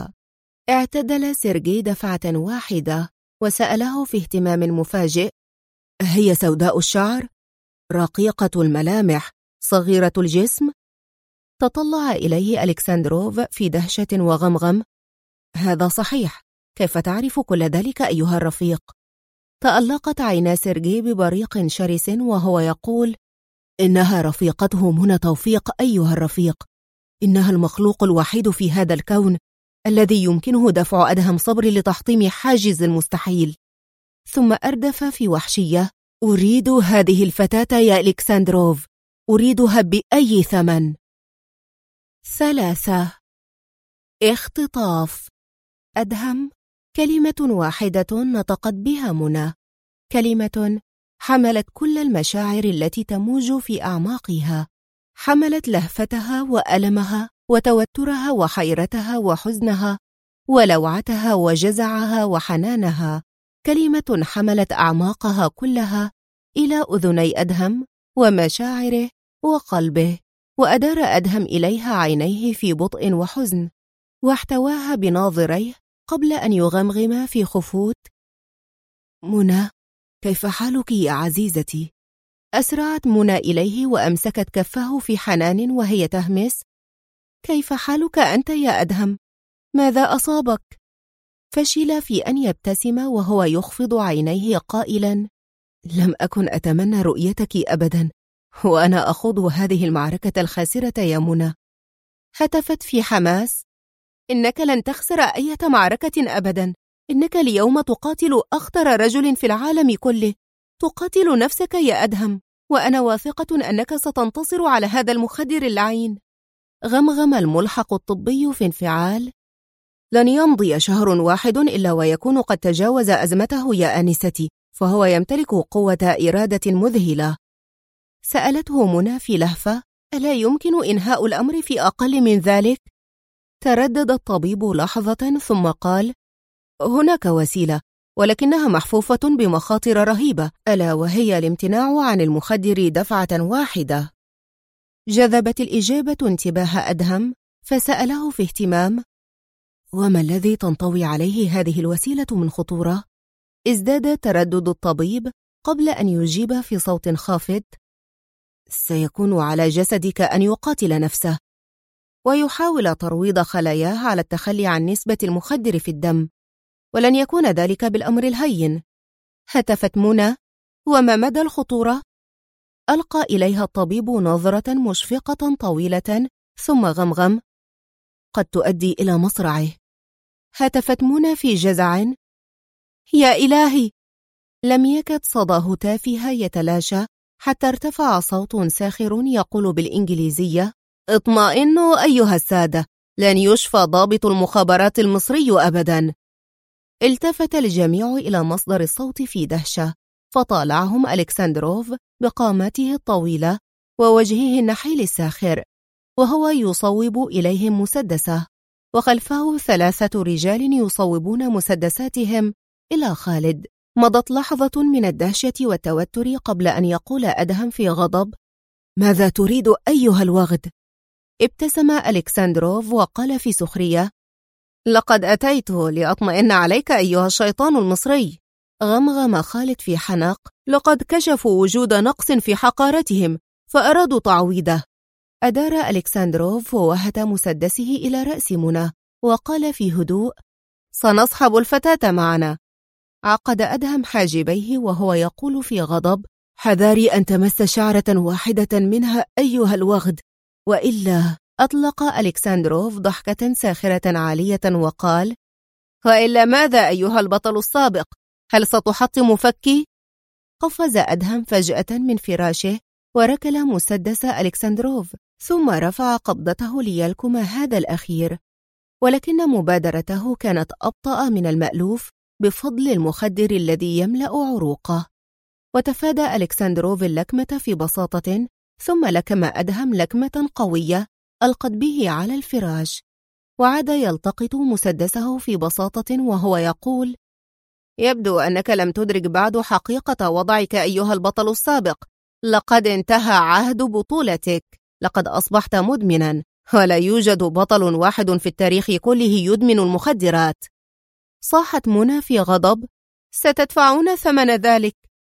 اعتدل سيرجي دفعة واحدة وسأله في اهتمام مفاجئ: هي سوداء الشعر، رقيقة الملامح، صغيرة الجسم؟ تطلع إليه ألكسندروف في دهشة وغمغم: هذا صحيح، كيف تعرف كل ذلك أيها الرفيق؟ تألقت عينا سيرجي ببريق شرس وهو يقول: إنها رفيقته منى توفيق أيها الرفيق، إنها المخلوق الوحيد في هذا الكون الذي يمكنه دفع أدهم صبري لتحطيم حاجز المستحيل. ثم أردف في وحشية: أريد هذه الفتاة يا ألكسندروف، أريدها بأي ثمن. 3. اختطاف. أدهم. كلمة واحدة نطقت بها منى، كلمة حملت كل المشاعر التي تموج في أعماقها، حملت لهفتها وألمها وتوترها وحيرتها وحزنها ولوعتها وجزعها وحنانها، كلمة حملت أعماقها كلها إلى أذني أدهم ومشاعره وقلبه، وأدار أدهم إليها عينيه في بطء وحزن، واحتواها بناظريه قبل أن يغمغم في خفوت: منى، كيف حالك يا عزيزتي؟ أسرعت منى إليه وأمسكت كفه في حنان وهي تهمس: كيف حالك أنت يا أدهم؟ ماذا أصابك؟ فشل في أن يبتسم وهو يخفض عينيه قائلا: لم أكن أتمنى رؤيتك أبدا، وأنا أخوض هذه المعركة الخاسرة يا منى. هتفت في حماس: إنك لن تخسر أي معركة أبدا، إنك اليوم تقاتل أخطر رجل في العالم كله، تقاتل نفسك يا أدهم، وأنا واثقة أنك ستنتصر على هذا المخدر اللعين. غمغم الملحق الطبي في انفعال: لن يمضي شهر واحد إلا ويكون قد تجاوز أزمته يا آنستي، فهو يمتلك قوة إرادة مذهلة. سألته منى في لهفة: ألا يمكن إنهاء الأمر في أقل من ذلك؟ تردد الطبيب لحظة ثم قال: هناك وسيلة، ولكنها محفوفة بمخاطر رهيبة، ألا وهي الامتناع عن المخدر دفعة واحدة. جذبت الإجابة انتباه أدهم، فسأله في اهتمام: وما الذي تنطوي عليه هذه الوسيلة من خطورة؟ ازداد تردد الطبيب قبل أن يجيب في صوت خافت: سيكون على جسدك أن يقاتل نفسه، ويحاول ترويض خلاياه على التخلي عن نسبة المخدر في الدم، ولن يكون ذلك بالأمر الهين. هتفت منى: وما مدى الخطورة؟ ألقى إليها الطبيب نظرة مشفقة طويلة ثم غمغم: قد تؤدي إلى مصرعه. هتفت منى في جزع: يا إلهي! لم يكد صداه تافها يتلاشى حتى ارتفع صوت ساخر يقول بالإنجليزية: اطمئنوا أيها السادة، لن يشفى ضابط المخابرات المصري أبدا. التفت الجميع إلى مصدر الصوت في دهشة، فطالعهم ألكسندروف بقامته الطويلة ووجهه النحيل الساخر وهو يصوب إليهم مسدسه، وخلفه 3 رجال يصوبون مسدساتهم إلى خالد. مضت لحظة من الدهشة والتوتر قبل أن يقول أدهم في غضب: ماذا تريد أيها الوغد؟ ابتسم ألكسندروف وقال في سخرية: لقد أتيت لأطمئن عليك أيها الشيطان المصري. غمغم خالد في حنق: لقد كشفوا وجود نقص في حقارتهم فأرادوا تعويضه. أدار ألكسندروف ووهت مسدسه إلى رأس منى وقال في هدوء: سنصحب الفتاة معنا. عقد أدهم حاجبيه وهو يقول في غضب: حذاري أن تمس شعرة واحدة منها أيها الوغد، وإلا. أطلق ألكسندروف ضحكة ساخرة عالية وقال: وإلا ماذا أيها البطل السابق؟ هل ستحطم فكي؟ قفز أدهم فجأة من فراشه وركل مسدس ألكسندروف، ثم رفع قبضته ليلكم هذا الأخير، ولكن مبادرته كانت أبطأ من المألوف بفضل المخدر الذي يملأ عروقه. وتفادى ألكسندروف اللكمة في بساطة، ثم لكم أدهم لكمة قوية ألقت به على الفراش، وعاد يلتقط مسدسه في بساطة وهو يقول: يبدو أنك لم تدرك بعد حقيقة وضعك أيها البطل السابق. لقد انتهى عهد بطولتك، لقد أصبحت مدمنا، ولا يوجد بطل واحد في التاريخ كله يدمن المخدرات. صاحت منى في غضب: ستدفعون ثمن ذلك.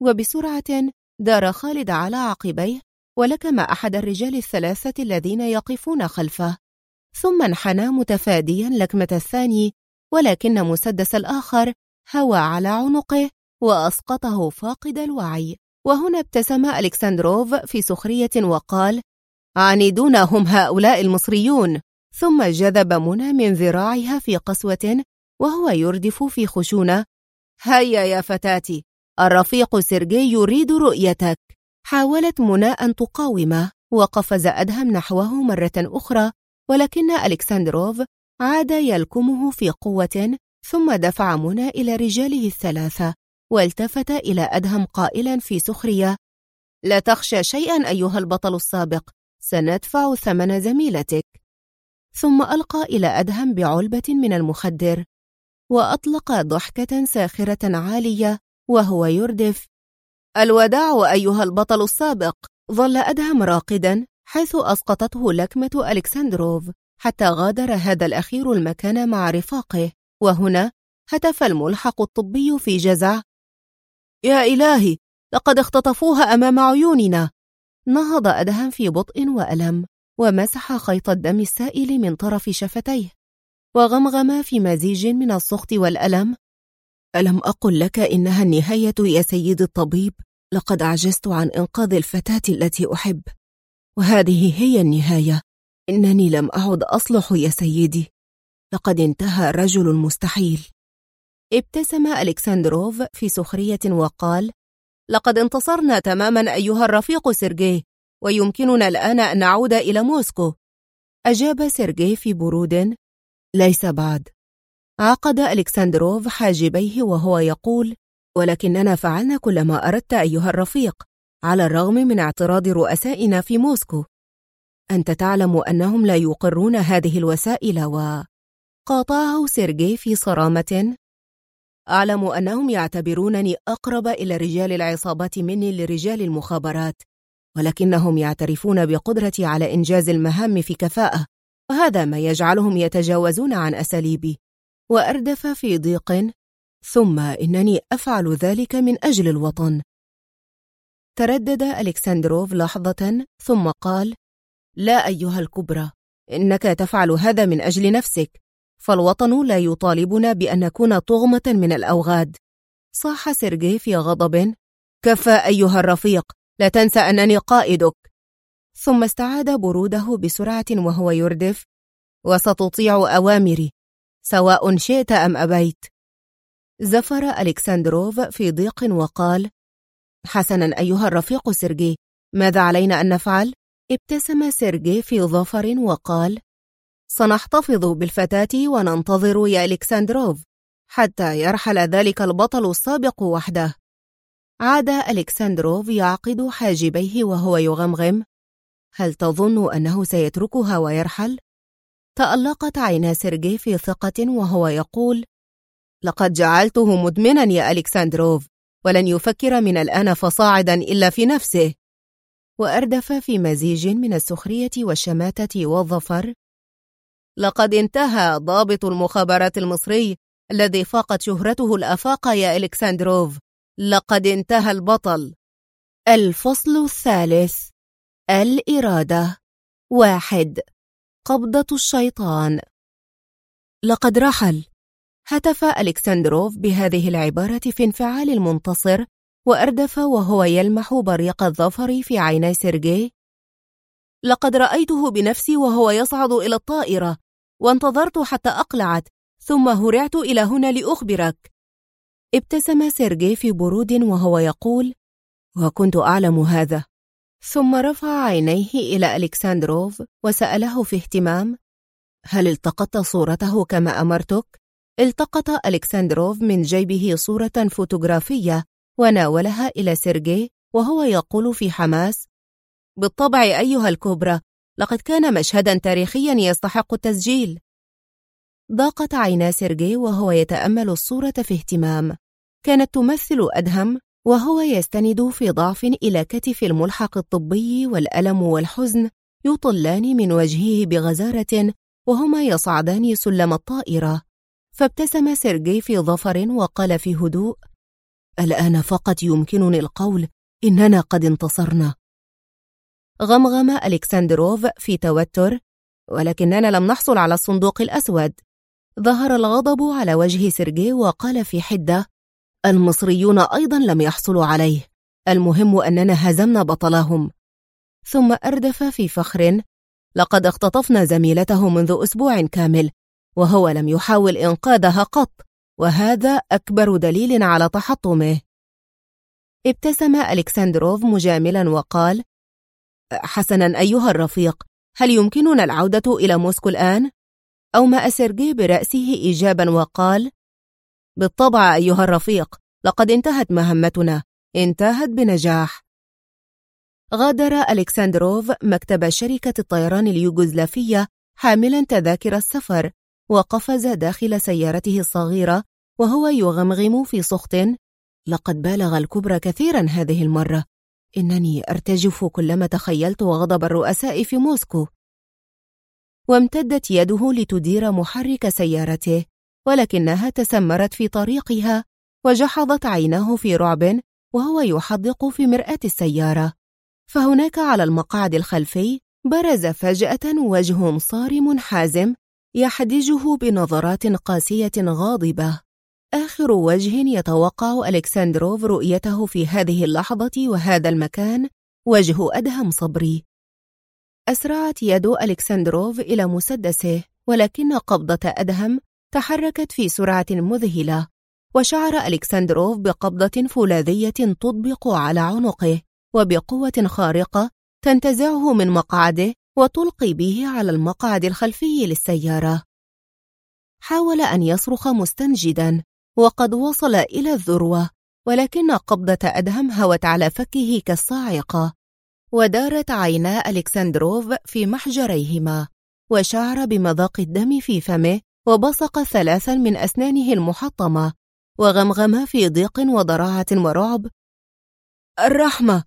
وبسرعة دار خالد على عقبيه ولكم أحد الرجال ال3 الذين يقفون خلفه، ثم انحنى متفاديا لكمة الثاني، ولكن مسدس الآخر هوى على عنقه وأسقطه فاقد الوعي. وهنا ابتسم ألكسندروف في سخرية وقال: عنيدون هم هؤلاء المصريون. ثم جذب منى من ذراعها في قسوة وهو يردف في خشونة: هيا يا فتاتي، الرفيق سيرجي يريد رؤيتك. حاولت منى أن تقاومه، وقفز أدهم نحوه مرة أخرى، ولكن ألكسندروف عاد يلكمه في قوة، ثم دفع منى إلى رجاله ال3 والتفت إلى أدهم قائلا في سخرية: لا تخشى شيئا أيها البطل السابق، سندفع ثمن زميلتك. ثم ألقى إلى أدهم بعلبة من المخدر، وأطلق ضحكة ساخرة عالية وهو يردف: الوداع أيها البطل السابق. ظل أدهم راقدا حيث أسقطته لكمة ألكسندروف حتى غادر هذا الأخير المكان مع رفاقه. وهنا هتف الملحق الطبي في جزع: يا إلهي، لقد اختطفوها أمام عيوننا. نهض أدهم في بطء وألم ومسح خيط الدم السائل من طرف شفتيه، وغمغم في مزيج من السخط والألم: ألم أقل لك إنها النهاية يا سيدي الطبيب؟ لقد عجزت عن إنقاذ الفتاة التي أحب، وهذه هي النهاية. إنني لم أعد أصلح يا سيدي، لقد انتهى الرجل المستحيل. ابتسم ألكسندروف في سخرية وقال: لقد انتصرنا تماما أيها الرفيق سيرجي، ويمكننا الآن أن نعود إلى موسكو. أجاب سيرجي في برود: ليس بعد. عقد ألكسندروف حاجبيه وهو يقول: ولكننا فعلنا كل ما أردت أيها الرفيق، على الرغم من اعتراض رؤسائنا في موسكو. أنت تعلم أنهم لا يقرون هذه الوسائل. قاطعه سيرجي في صرامة: أعلم أنهم يعتبرونني أقرب إلى رجال العصابات مني لرجال المخابرات، ولكنهم يعترفون بقدرتي على إنجاز المهام في كفاءة، وهذا ما يجعلهم يتجاوزون عن أساليبي. وأردف في ضيق: ثم إنني أفعل ذلك من أجل الوطن. تردد ألكسندروف لحظة ثم قال: لا أيها الكبرى، إنك تفعل هذا من أجل نفسك، فالوطن لا يطالبنا بأن نكون طغمة من الأوغاد. صاح سيرجي في غضب: كفى أيها الرفيق، لا تنسى أنني قائدك. ثم استعاد بروده بسرعة وهو يردف: وستطيع أوامري سواء شئت أم أبيت. زفر ألكسندروف في ضيق وقال: حسنا أيها الرفيق سيرجي، ماذا علينا أن نفعل؟ ابتسم سيرجي في ظفر وقال: سنحتفظ بالفتاة وننتظر يا ألكسندروف حتى يرحل ذلك البطل السابق وحده. عاد ألكسندروف يعقد حاجبيه وهو يغمغم: هل تظن أنه سيتركها ويرحل؟ تألقت عينا سيرجي في ثقة وهو يقول: لقد جعلته مدمنا يا ألكسندروف، ولن يفكر من الآن فصاعدا إلا في نفسه. وأردف في مزيج من السخرية والشماتة والظفر: لقد انتهى ضابط المخابرات المصري الذي فاقت شهرته الآفاق يا ألكسندروف، لقد انتهى البطل. الفصل الثالث: الإرادة. 1. قبضة الشيطان. لقد رحل. هتف ألكسندروف بهذه العبارة في انفعال المنتصر، وأردف وهو يلمح بريق الظفر في عيني سيرجي: لقد رأيته بنفسي وهو يصعد إلى الطائرة، وانتظرت حتى أقلعت، ثم هرعت إلى هنا لأخبرك. ابتسم سيرجي في برود وهو يقول: وكنت أعلم هذا. ثم رفع عينيه إلى ألكسندروف وسأله في اهتمام: هل التقطت صورته كما أمرتك؟ التقط ألكسندروف من جيبه صورة فوتوغرافية وناولها إلى سيرجي وهو يقول في حماس: بالطبع أيها الكبرى، لقد كان مشهدا تاريخيا يستحق التسجيل. ضاقت عينا سيرجي وهو يتأمل الصورة في اهتمام. كانت تمثل أدهم وهو يستند في ضعف إلى كتف الملحق الطبي، والألم والحزن يطلان من وجهه بغزارة وهما يصعدان سلم الطائرة. فابتسم سيرجي في ظفر وقال في هدوء: الآن فقط يمكنني القول إننا قد انتصرنا. غمغم ألكسندروف في توتر: ولكننا لم نحصل على الصندوق الأسود. ظهر الغضب على وجه سيرجي وقال في حدة: المصريون أيضا لم يحصلوا عليه، المهم أننا هزمنا بطلهم. ثم أردف في فخر: لقد اختطفنا زميلته منذ أسبوع كامل، وهو لم يحاول إنقاذها قط، وهذا أكبر دليل على تحطمه. ابتسم ألكسندروف مجاملا وقال: حسنا أيها الرفيق، هل يمكننا العودة إلى موسكو الآن؟ أومأ سيرجي برأسه إيجابا وقال: بالطبع أيها الرفيق، لقد انتهت مهمتنا، انتهت بنجاح. غادر ألكسندروف مكتب شركة الطيران اليوغوسلافية حاملا تذاكر السفر، وقفز داخل سيارته الصغيرة وهو يغمغم في سخط: لقد بالغ الكبرى كثيرا هذه المرة، إنني أرتجف كلما تخيلت غضب الرؤساء في موسكو. وامتدت يده لتدير محرك سيارته، ولكنها تسمرت في طريقها، وجحظت عيناه في رعب وهو يحدق في مرآة السيارة، فهناك على المقعد الخلفي برز فجأة وجه صارم حازم يحدجه بنظرات قاسية غاضبة، آخر وجه يتوقع ألكسندروف رؤيته في هذه اللحظة وهذا المكان وجه أدهم صبري. أسرعت يد ألكسندروف إلى مسدسه، ولكن قبضة أدهم تحركت في سرعة مذهلة، وشعر ألكسندروف بقبضة فولاذية تطبق على عنقه وبقوة خارقة تنتزعه من مقعده وتلقي به على المقعد الخلفي للسيارة. حاول أن يصرخ مستنجدا وقد وصل إلى الذروة، ولكن قبضة أدهم هوت على فكه كالصاعقة، ودارت عينا ألكسندروف في محجريهما، وشعر بمذاق الدم في فمه، وبصق 3 من أسنانه المحطمة، وغمغم في ضيق وضراعة ورعب: الرحمة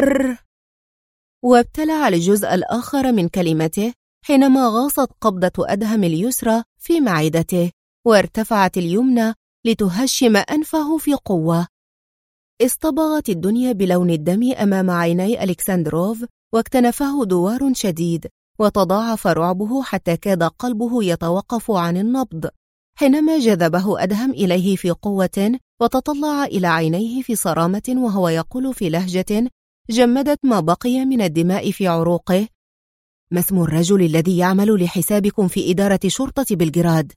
وابتلع الجزء الآخر من كلمته حينما غاصت قبضة أدهم اليسرى في معدته، وارتفعت اليمنى لتهشم أنفه في قوة. اصطبغت الدنيا بلون الدم أمام عيني ألكسندروف، واكتنفه دوار شديد، وتضاعف رعبه حتى كاد قلبه يتوقف عن النبض حينما جذبه أدهم إليه في قوة، وتطلع إلى عينيه في صرامة وهو يقول في لهجة جمدت ما بقي من الدماء في عروقه: ما اسم الرجل الذي يعمل لحسابكم في إدارة شرطة بلغراد؟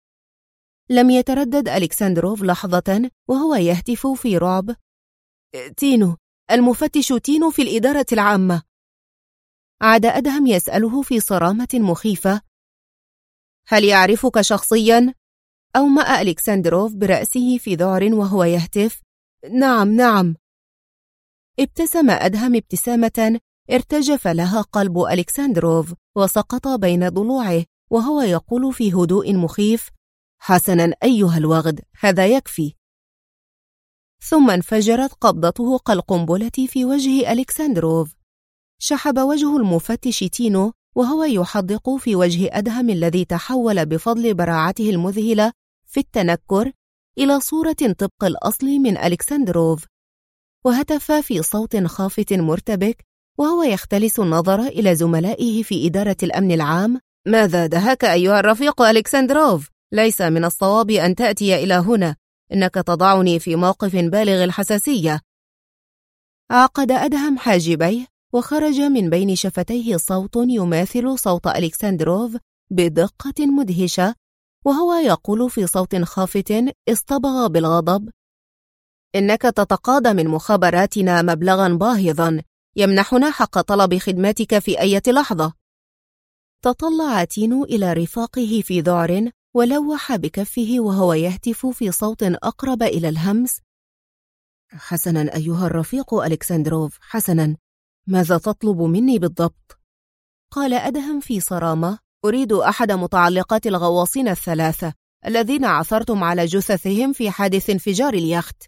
لم يتردد ألكسندروف لحظة وهو يهتف في رعب: تينو، المفتش تينو في الإدارة العامة. عاد أدهم يسأله في صرامة مخيفة: هل يعرفك شخصيا؟ أومأ ألكسندروف برأسه في ذعر وهو يهتف: نعم. ابتسم أدهم ابتسامة ارتجف لها قلب ألكسندروف وسقط بين ضلوعه وهو يقول في هدوء مخيف: حسنا أيها الوغد، هذا يكفي. ثم انفجرت قبضته كالقنبلة في وجه ألكسندروف. شحب وجه المفتش تينو وهو يحدق في وجه أدهم الذي تحول بفضل براعته المذهلة في التنكر إلى صورة طبق الأصل من ألكسندروف، وهتف في صوت خافت مرتبك وهو يختلس النظر إلى زملائه في إدارة الأمن العام: ماذا دهاك أيها الرفيق ألكسندروف؟ ليس من الصواب أن تأتي إلى هنا، إنك تضعني في موقف بالغ الحساسية. عقد أدهم حاجبيه وخرج من بين شفتيه صوت يماثل صوت ألكسندروف بدقة مدهشة، وهو يقول في صوت خافت اصطبغ بالغضب: إنك تتقاضى من مخابراتنا مبلغا باهظا يمنحنا حق طلب خدماتك في أي لحظة. تطلع تينو إلى رفاقه في ذعر ولوح بكفه وهو يهتف في صوت أقرب إلى الهمس: حسنا أيها الرفيق ألكسندروف، حسنا، ماذا تطلب مني بالضبط؟ قال أدهم في صرامة: أريد أحد متعلقات الغواصين 3 الذين عثرتم على جثثهم في حادث انفجار اليخت.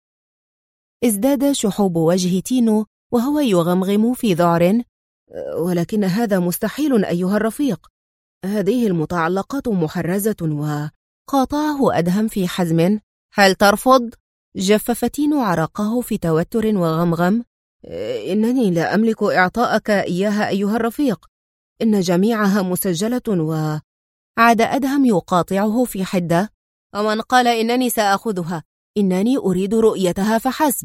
ازداد شحوب وجه تينو وهو يغمغم في ذعر: ولكن هذا مستحيل أيها الرفيق، هذه المتعلقات محرزة. وقاطعه أدهم في حزم: هل ترفض؟ جفف تينو عرقه في توتر وغمغم: إنني لا أملك إعطاءك إياها أيها الرفيق، إن جميعها مسجلة. وعاد أدهم يقاطعه في حدة: ومن قال إنني سأخذها؟ إنني أريد رؤيتها فحسب.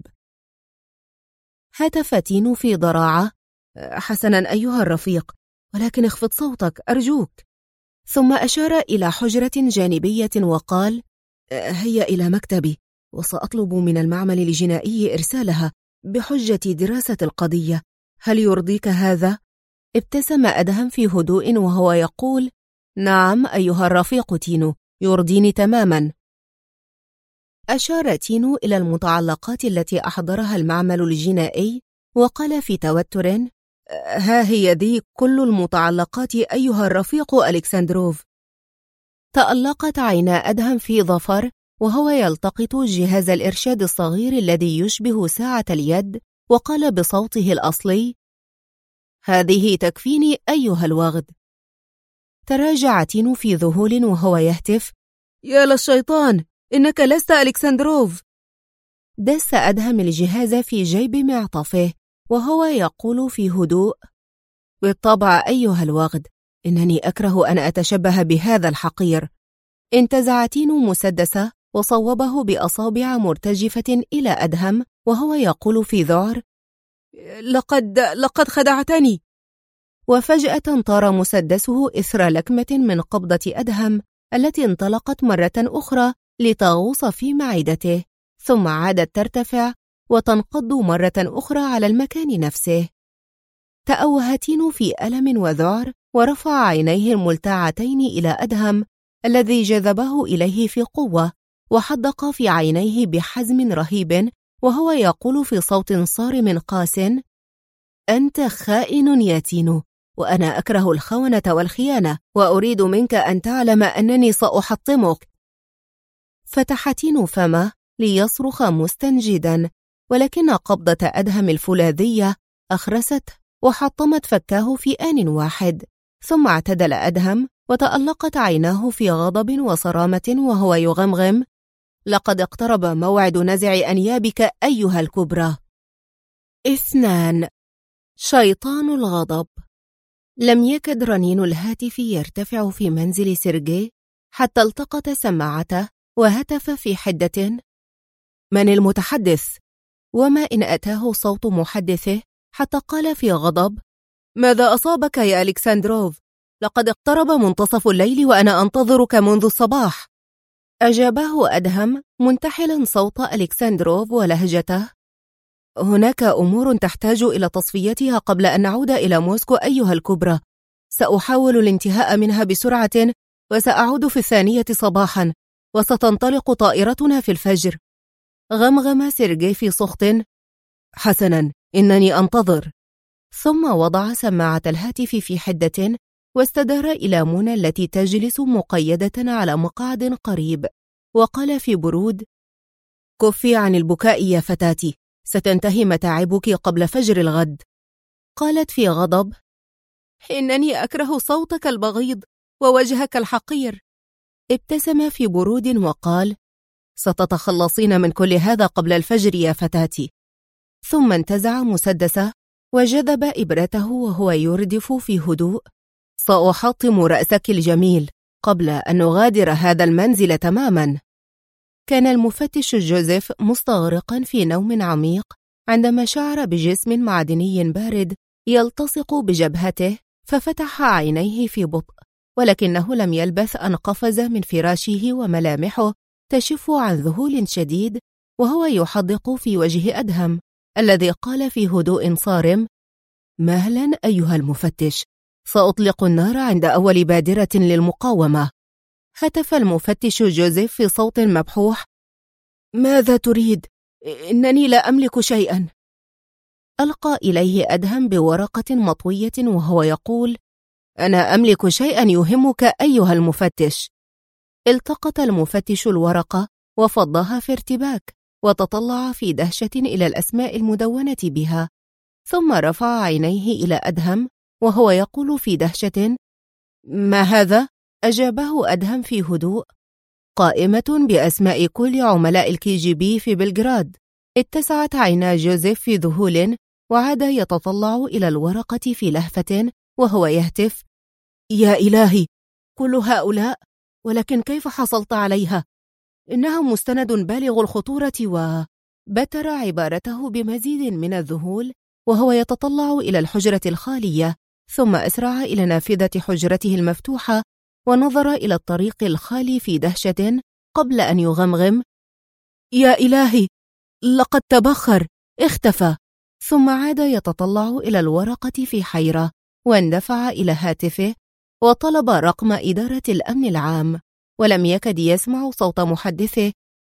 هتف تينو في ضراعة: حسنا أيها الرفيق، ولكن اخفض صوتك أرجوك. ثم أشار إلى حجرة جانبية وقال: هيا إلى مكتبي، وسأطلب من المعمل الجنائي إرسالها بحجة دراسة القضية. هل يرضيك هذا؟ ابتسم أدهم في هدوء وهو يقول: نعم أيها الرفيق تينو، يرضيني تماما. أشار تينو إلى المتعلقات التي أحضرها المعمل الجنائي وقال في توتر: ها هي ذي كل المتعلقات أيها الرفيق ألكسندروف. تألقت عينا أدهم في ظفر وهو يلتقط جهاز الإرشاد الصغير الذي يشبه ساعة اليد، وقال بصوته الأصلي: هذه تكفيني أيها الوغد. تراجع تينو في ذهول وهو يهتف: يا للشيطان، إنك لست ألكسندروف. دس أدهم الجهاز في جيب معطفه وهو يقول في هدوء: بالطبع أيها الوغد، إنني أكره أن أتشبه بهذا الحقير. انتزع تينو مسدسه وصوبه بأصابع مرتجفة إلى أدهم وهو يقول في ذعر: لقد خدعتني. وفجأة طار مسدسه إثر لكمة من قبضة أدهم التي انطلقت مرة أخرى لتغوص في معدته، ثم عادت ترتفع وتنقض مرة أخرى على المكان نفسه. تأوه تينو في ألم وذعر ورفع عينيه الملتعتين إلى أدهم الذي جذبه إليه في قوة، وحدق في عينيه بحزم رهيب وهو يقول في صوت صارم قاس: أنت خائن يا تينو، وأنا أكره الخونة والخيانة، وأريد منك أن تعلم أنني سأحطمك. فتح تينو فمه ليصرخ مستنجدا، ولكن قبضة أدهم الفولاذية أخرست وحطمت فكاه في آن واحد. ثم اعتدل أدهم وتألقت عيناه في غضب وصرامة وهو يغمغم: لقد اقترب موعد نزع أنيابك أيها الكبرى. 2. شيطان الغضب. لم يكد رنين الهاتف يرتفع في منزل سيرجي حتى التقط سماعته وهتف في حدة: من المتحدث؟ وما إن أتاه صوت محدثه حتى قال في غضب: ماذا أصابك يا ألكسندروف؟ لقد اقترب منتصف الليل وأنا أنتظرك منذ الصباح. أجابه أدهم منتحلا صوت ألكسندروف ولهجته: هناك أمور تحتاج إلى تصفيتها قبل أن نعود إلى موسكو أيها الكبرى. سأحاول الانتهاء منها بسرعة، وسأعود في 2 صباحا، وستنطلق طائرتنا في الفجر. غمغم سيرجي في سخط: حسنا، إنني أنتظر. ثم وضع سماعة الهاتف في حدة واستدار إلى منى التي تجلس مقيدة على مقعد قريب، وقال في برود: كفي عن البكاء يا فتاتي، ستنتهي متاعبك قبل فجر الغد. قالت في غضب: إنني أكره صوتك البغيض ووجهك الحقير. ابتسم في برود وقال: ستتخلصين من كل هذا قبل الفجر يا فتاتي. ثم انتزع مسدسه وجذب إبرته وهو يردف في هدوء: سأحطم رأسك الجميل قبل أن نغادر هذا المنزل تماما. كان المفتش جوزيف مستغرقا في نوم عميق عندما شعر بجسم معدني بارد يلتصق بجبهته، ففتح عينيه في بطء، ولكنه لم يلبث أن قفز من فراشه وملامحه تشف عن ذهول شديد وهو يحدق في وجه أدهم الذي قال في هدوء صارم: مهلا أيها المفتش، سأطلق النار عند أول بادرة للمقاومة. هتف المفتش جوزيف في صوت مبحوح: ماذا تريد؟ إنني لا أملك شيئا. ألقى إليه أدهم بورقة مطوية وهو يقول: أنا أملك شيئا يهمك أيها المفتش. التقط المفتش الورقة وفضها في ارتباك، وتطلع في دهشة إلى الأسماء المدونة بها، ثم رفع عينيه إلى أدهم وهو يقول في دهشة: ما هذا؟ أجابه أدهم في هدوء: قائمة بأسماء كل عملاء الKGB في بلغراد. اتسعت عينا جوزيف في ذهول، وعاد يتطلع إلى الورقة في لهفة وهو يهتف: يا إلهي، كل هؤلاء؟ ولكن كيف حصلت عليها؟ إنها مستند بالغ الخطورة. وبتر عبارته بمزيد من الذهول وهو يتطلع إلى الحجرة الخالية، ثم أسرع إلى نافذة حجرته المفتوحة ونظر إلى الطريق الخالي في دهشة قبل أن يغمغم: يا إلهي، لقد تبخر، اختفى. ثم عاد يتطلع إلى الورقة في حيرة، واندفع إلى هاتفه وطلب رقم إدارة الأمن العام، ولم يكد يسمع صوت محدثه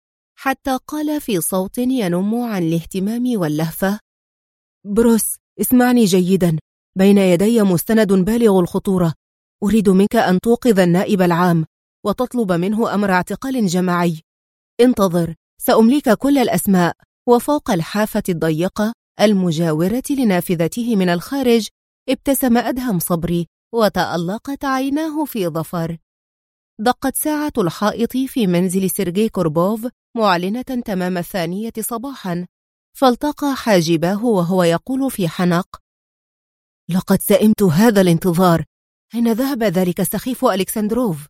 حتى قال في صوت ينم عن الاهتمام واللهفة: بروس، اسمعني جيدا، بين يدي مستند بالغ الخطورة. أريد منك أن توقظ النائب العام وتطلب منه أمر اعتقال جماعي. انتظر، سأمليك كل الأسماء. وفوق الحافة الضيقة المجاورة لنافذته من الخارج ابتسم أدهم صبري وتألقت عيناه في ظفر. دقت ساعة الحائط في منزل سيرجي كوربوف معلنة تمام 2 صباحا، فالتقى حاجباه وهو يقول في حنق: لقد سئمت هذا الانتظار، أين ذهب ذلك السخيف ألكسندروف؟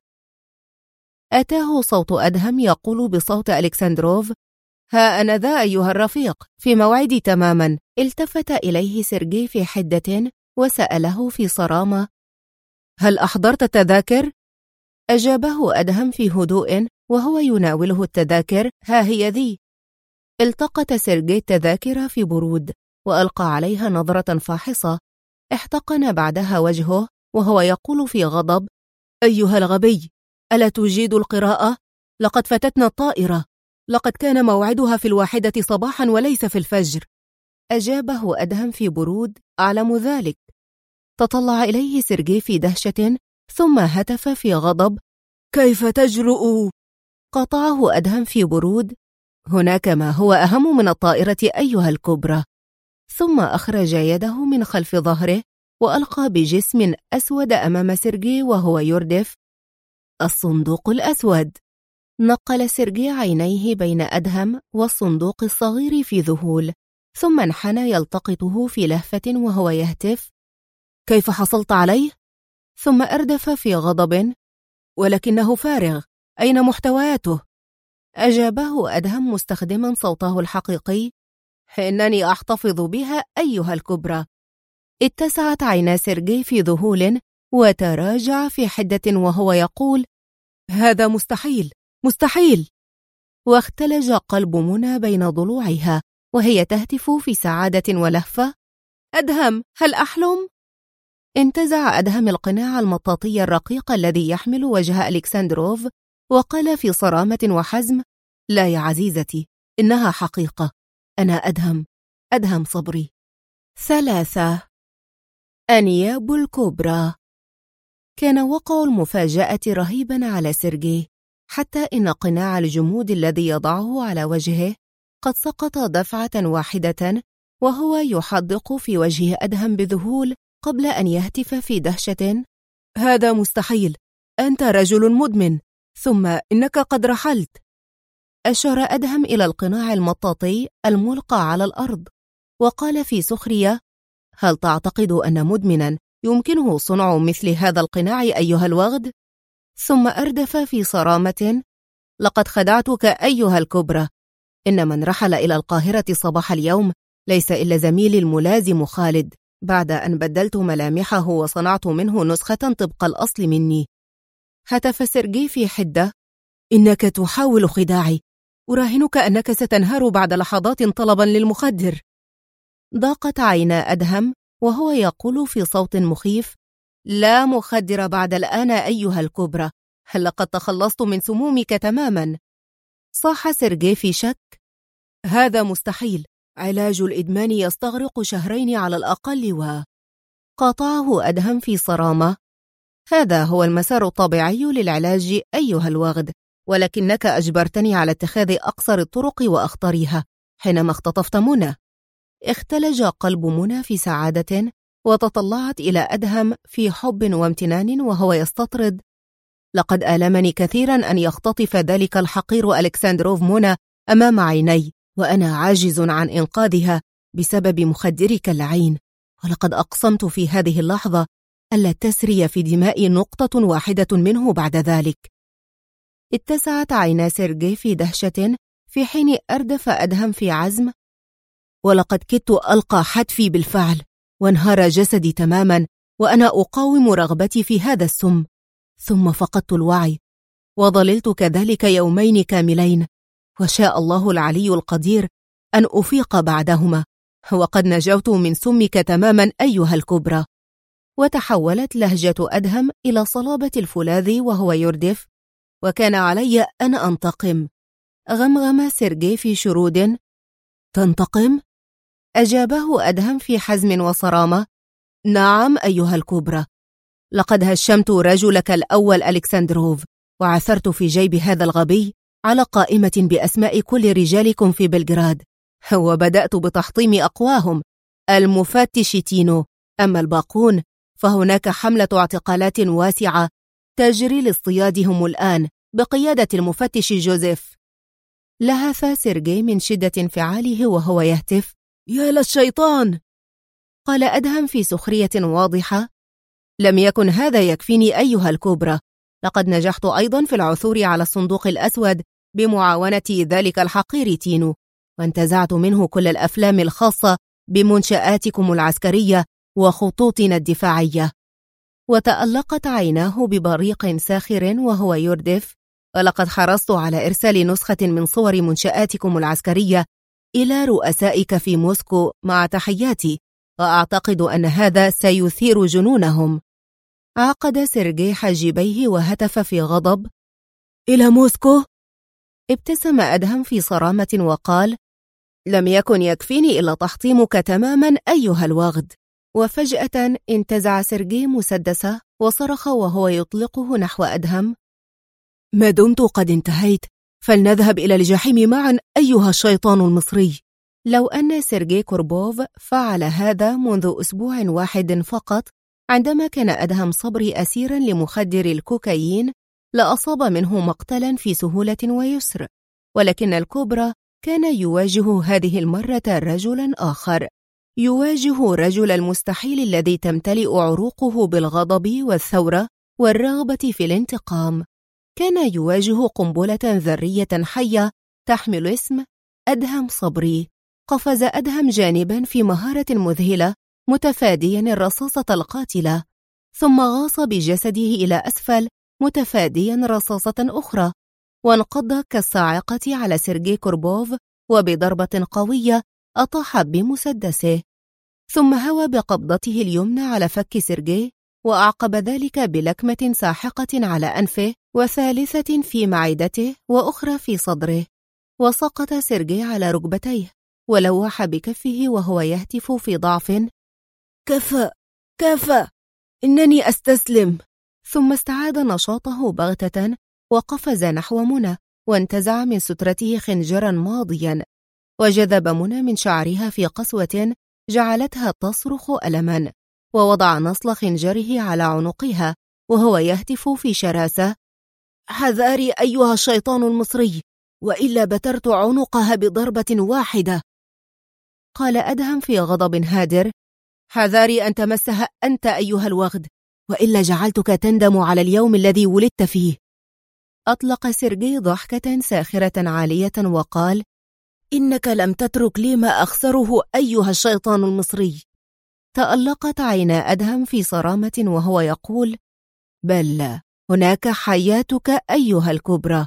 أتاه صوت أدهم يقول بصوت ألكسندروف: ها أنا ذا أيها الرفيق، في موعدي تماما. التفت إليه سيرجي في حدة وسأله في صرامة: هل أحضرت التذاكر؟ أجابه أدهم في هدوء وهو يناوله التذاكر: ها هي ذي. التقط سيرجي التذاكر في برود وألقى عليها نظرة فاحصة. احتقن بعدها وجهه وهو يقول في غضب: أيها الغبي، ألا تجيد القراءة؟ لقد فاتتنا الطائرة، لقد كان موعدها في 1 صباحا وليس في الفجر. أجابه أدهم في برود: أعلم ذلك. تطلع إليه سيرجي في دهشة ثم هتف في غضب: كيف تجرؤ؟ قطعه أدهم في برود: هناك ما هو أهم من الطائرة أيها الكبرى. ثم أخرج يده من خلف ظهره وألقى بجسم أسود أمام سيرجي وهو يردف: الصندوق الأسود. نقل سيرجي عينيه بين أدهم والصندوق الصغير في ذهول، ثم انحنى يلتقطه في لهفة وهو يهتف: كيف حصلت عليه؟ ثم أردف في غضب: ولكنه فارغ، أين محتوياته؟ أجابه أدهم مستخدما صوته الحقيقي: إنني أحتفظ بها أيها الكبرى. اتسعت عينا سيرجي في ذهول وتراجع في حدة وهو يقول: هذا مستحيل، مستحيل. واختلج قلب منى بين ضلوعها وهي تهتف في سعادة ولهفة: أدهم، هل أحلم؟ انتزع أدهم القناع المطاطي الرقيق الذي يحمل وجه ألكسندروف وقال في صرامة وحزم: لا يا عزيزتي، إنها حقيقة. أنا أدهم صبري. 3. أنياب الكبرى. كان وقع المفاجأة رهيبا على سيرجي، حتى إن قناع الجمود الذي يضعه على وجهه قد سقط دفعة واحدة وهو يحدق في وجه أدهم بذهول قبل أن يهتف في دهشة: هذا مستحيل، أنت رجل مدمن، ثم إنك قد رحلت. أشار أدهم إلى القناع المطاطي الملقى على الأرض وقال في سخرية: هل تعتقد أن مدمنا يمكنه صنع مثل هذا القناع أيها الوغد؟ ثم أردف في صرامة: لقد خدعتك أيها الكبرى، إن من رحل إلى القاهرة صباح اليوم ليس إلا زميلي الملازم خالد، بعد أن بدلت ملامحه وصنعت منه نسخة طبق الأصل مني. هتف سيرجي في حدة: إنك تحاول خداعي، أراهنك أنك ستنهار بعد لحظات طلبا للمخدر. ضاقت عينا أدهم وهو يقول في صوت مخيف: لا مخدر بعد الآن أيها الكبرى، هل لقد تخلصت من سمومك تماما؟ صاح سيرجي في شك: هذا مستحيل، علاج الإدمان يستغرق 2 على الأقل. قاطعه أدهم في صرامة: هذا هو المسار الطبيعي للعلاج أيها الوغد، ولكنك أجبرتني على اتخاذ أقصر الطرق وأخطرها حينما اختطفت منى. اختلج قلب منى في سعادة وتطلعت إلى أدهم في حب وامتنان وهو يستطرد: لقد آلمني كثيرا أن يختطف ذلك الحقير ألكسندروف منى أمام عيني، وأنا عاجز عن إنقاذها بسبب مخدرك اللعين، ولقد أقسمت في هذه اللحظة ألا تسري في دمائي نقطة واحدة منه بعد ذلك. اتسعت عينا سيرجي في دهشة في حين أردف أدهم في عزم: ولقد كدت ألقى حتفي بالفعل، وانهار جسدي تماما وأنا أقاوم رغبتي في هذا السم، ثم فقدت الوعي وظللت كذلك 2 كاملين، وشاء الله العلي القدير أن أفيق بعدهما، وقد نجوت من سمك تماما أيها الكبرى. وتحولت لهجة أدهم إلى صلابة الفولاذ وهو يردف: وكان علي أن أنتقم. غمغم سيرجي في شرود: تنتقم؟ أجابه أدهم في حزم وصرامة: نعم أيها الكبرى، لقد هشمت رجلك الأول ألكسندروف، وعثرت في جيب هذا الغبي على قائمة بأسماء كل رجالكم في بلغراد، وبدأت بتحطيم أقواهم المفتش تينو، أما الباقون فهناك حملة اعتقالات واسعة تجري لاصطيادهم الآن بقيادة المفتش جوزيف. لهث سيرجي من شدة انفعاله وهو يهتف: يا للشيطان! قال أدهم في سخرية واضحة: لم يكن هذا يكفيني أيها الكوبرا، لقد نجحت أيضا في العثور على الصندوق الأسود بمعاونة ذلك الحقير تينو، وانتزعت منه كل الأفلام الخاصة بمنشآتكم العسكرية وخطوطنا الدفاعية. وتألقت عيناه ببريق ساخر وهو يردف: ولقد حرصت على إرسال نسخة من صور منشآتكم العسكرية إلى رؤسائك في موسكو مع تحياتي، وأعتقد أن هذا سيثير جنونهم. عقد سيرجي حاجبيه وهتف في غضب: إلى موسكو؟ ابتسم أدهم في صرامة وقال: لم يكن يكفيني إلا تحطيمك تماما أيها الوغد. وفجأة انتزع سيرجي مسدسه وصرخ وهو يطلقه نحو أدهم: ما دمت قد انتهيت فلنذهب إلى الجحيم معا أيها الشيطان المصري. لو أن سيرجي كوربوف فعل هذا منذ أسبوع واحد فقط، عندما كان أدهم صبري أسيرا لمخدر الكوكايين، لأصاب منه مقتلا في سهولة ويسر. ولكن الكوبرا كان يواجه هذه المرة رجلا آخر، يواجه رجل المستحيل الذي تمتلئ عروقه بالغضب والثورة والرغبة في الانتقام. كان يواجه قنبلة ذرية حية تحمل اسم أدهم صبري. قفز أدهم جانبا في مهارة مذهلة متفاديا الرصاصة القاتلة، ثم غاص بجسده إلى أسفل متفاديا رصاصة أخرى، وانقض كالصاعقة على سيرجي كوربوف، وبضربة قوية أطاح بمسدسه، ثم هوى بقبضته اليمنى على فك سيرجي، وأعقب ذلك بلكمة ساحقة على أنفه، وثالثة في معدته، وأخرى في صدره. وسقط سيرجي على ركبتيه ولوح بكفه وهو يهتف في ضعف: كفى كفى، إنني أستسلم. ثم استعاد نشاطه بغتة وقفز نحو منى، وانتزع من سترته خنجرا ماضيا، وجذب منى من شعرها في قسوة جعلتها تصرخ ألما، ووضع نصل خنجره على عنقها وهو يهتف في شراسة: حذاري أيها الشيطان المصري، وإلا بترت عنقها بضربة واحدة. قال أدهم في غضب هادر: حذاري أن تمسها أنت أيها الوغد، وإلا جعلتك تندم على اليوم الذي ولدت فيه. أطلق سيرجي ضحكة ساخرة عالية وقال: إنك لم تترك لي ما أخسره أيها الشيطان المصري. تألقت عينا أدهم في صرامة وهو يقول: بل هناك حياتك أيها الكبرى.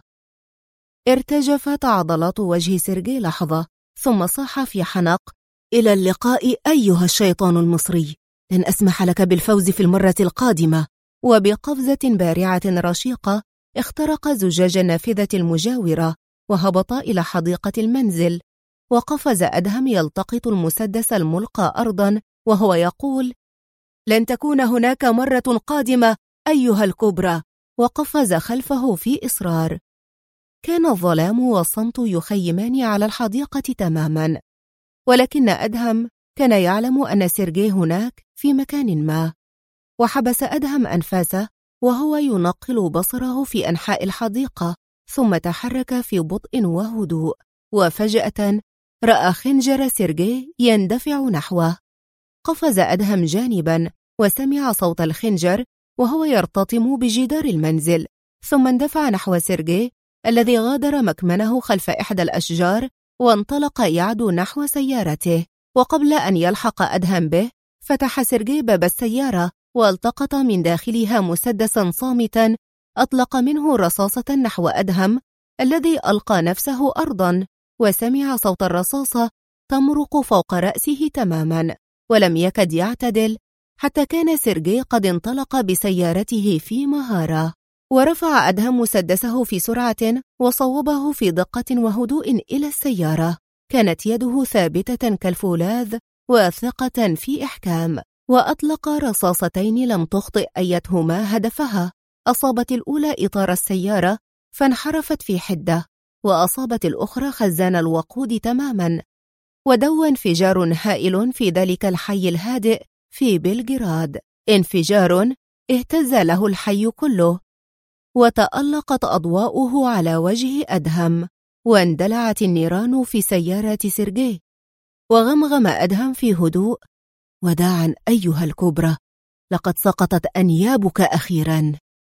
ارتجفت عضلات وجه سيرجي لحظة، ثم صاح في حنق: إلى اللقاء أيها الشيطان المصري، لن أسمح لك بالفوز في المرة القادمة. وبقفزة بارعة رشيقة اخترق زجاج النافذة المجاورة وهبط إلى حديقة المنزل، وقفز أدهم يلتقط المسدس الملقى أرضا وهو يقول: لن تكون هناك مرة قادمة أيها الكبرى. وقفز خلفه في إصرار. كان الظلام والصمت يخيمان على الحديقة تماما، ولكن أدهم كان يعلم أن سيرجي هناك في مكان ما. وحبس أدهم أنفاسه وهو ينقل بصره في أنحاء الحديقة، ثم تحرك في بطء وهدوء، وفجأة رأى خنجر سيرجي يندفع نحوه. قفز أدهم جانبا وسمع صوت الخنجر وهو يرتطم بجدار المنزل، ثم اندفع نحو سيرجي الذي غادر مكمنه خلف إحدى الأشجار وانطلق يعدو نحو سيارته. وقبل أن يلحق أدهم به، فتح سيرجي باب السيارة والتقط من داخلها مسدسا صامتا أطلق منه رصاصة نحو أدهم الذي ألقى نفسه أرضا، وسمع صوت الرصاصة تمرق فوق رأسه تماما، ولم يكد يعتدل حتى كان سيرجي قد انطلق بسيارته في مهارة. ورفع أدهم مسدسه في سرعة وصوبه في دقة وهدوء إلى السيارة. كانت يده ثابتة كالفولاذ وثقة في إحكام، وأطلق رصاصتين لم تخطئ أيتهما هدفها. أصابت الأولى إطار السيارة فانحرفت في حدة، وأصابت الأخرى خزان الوقود تماما. ودوى انفجار هائل في ذلك الحي الهادئ في بلغراد، انفجار اهتز له الحي كله، وتألقت أضواؤه على وجه أدهم، واندلعت النيران في سيارة سيرجي، وغمغم أدهم في هدوء: وداعا أيها الكبرى، لقد سقطت أنيابك أخيرا.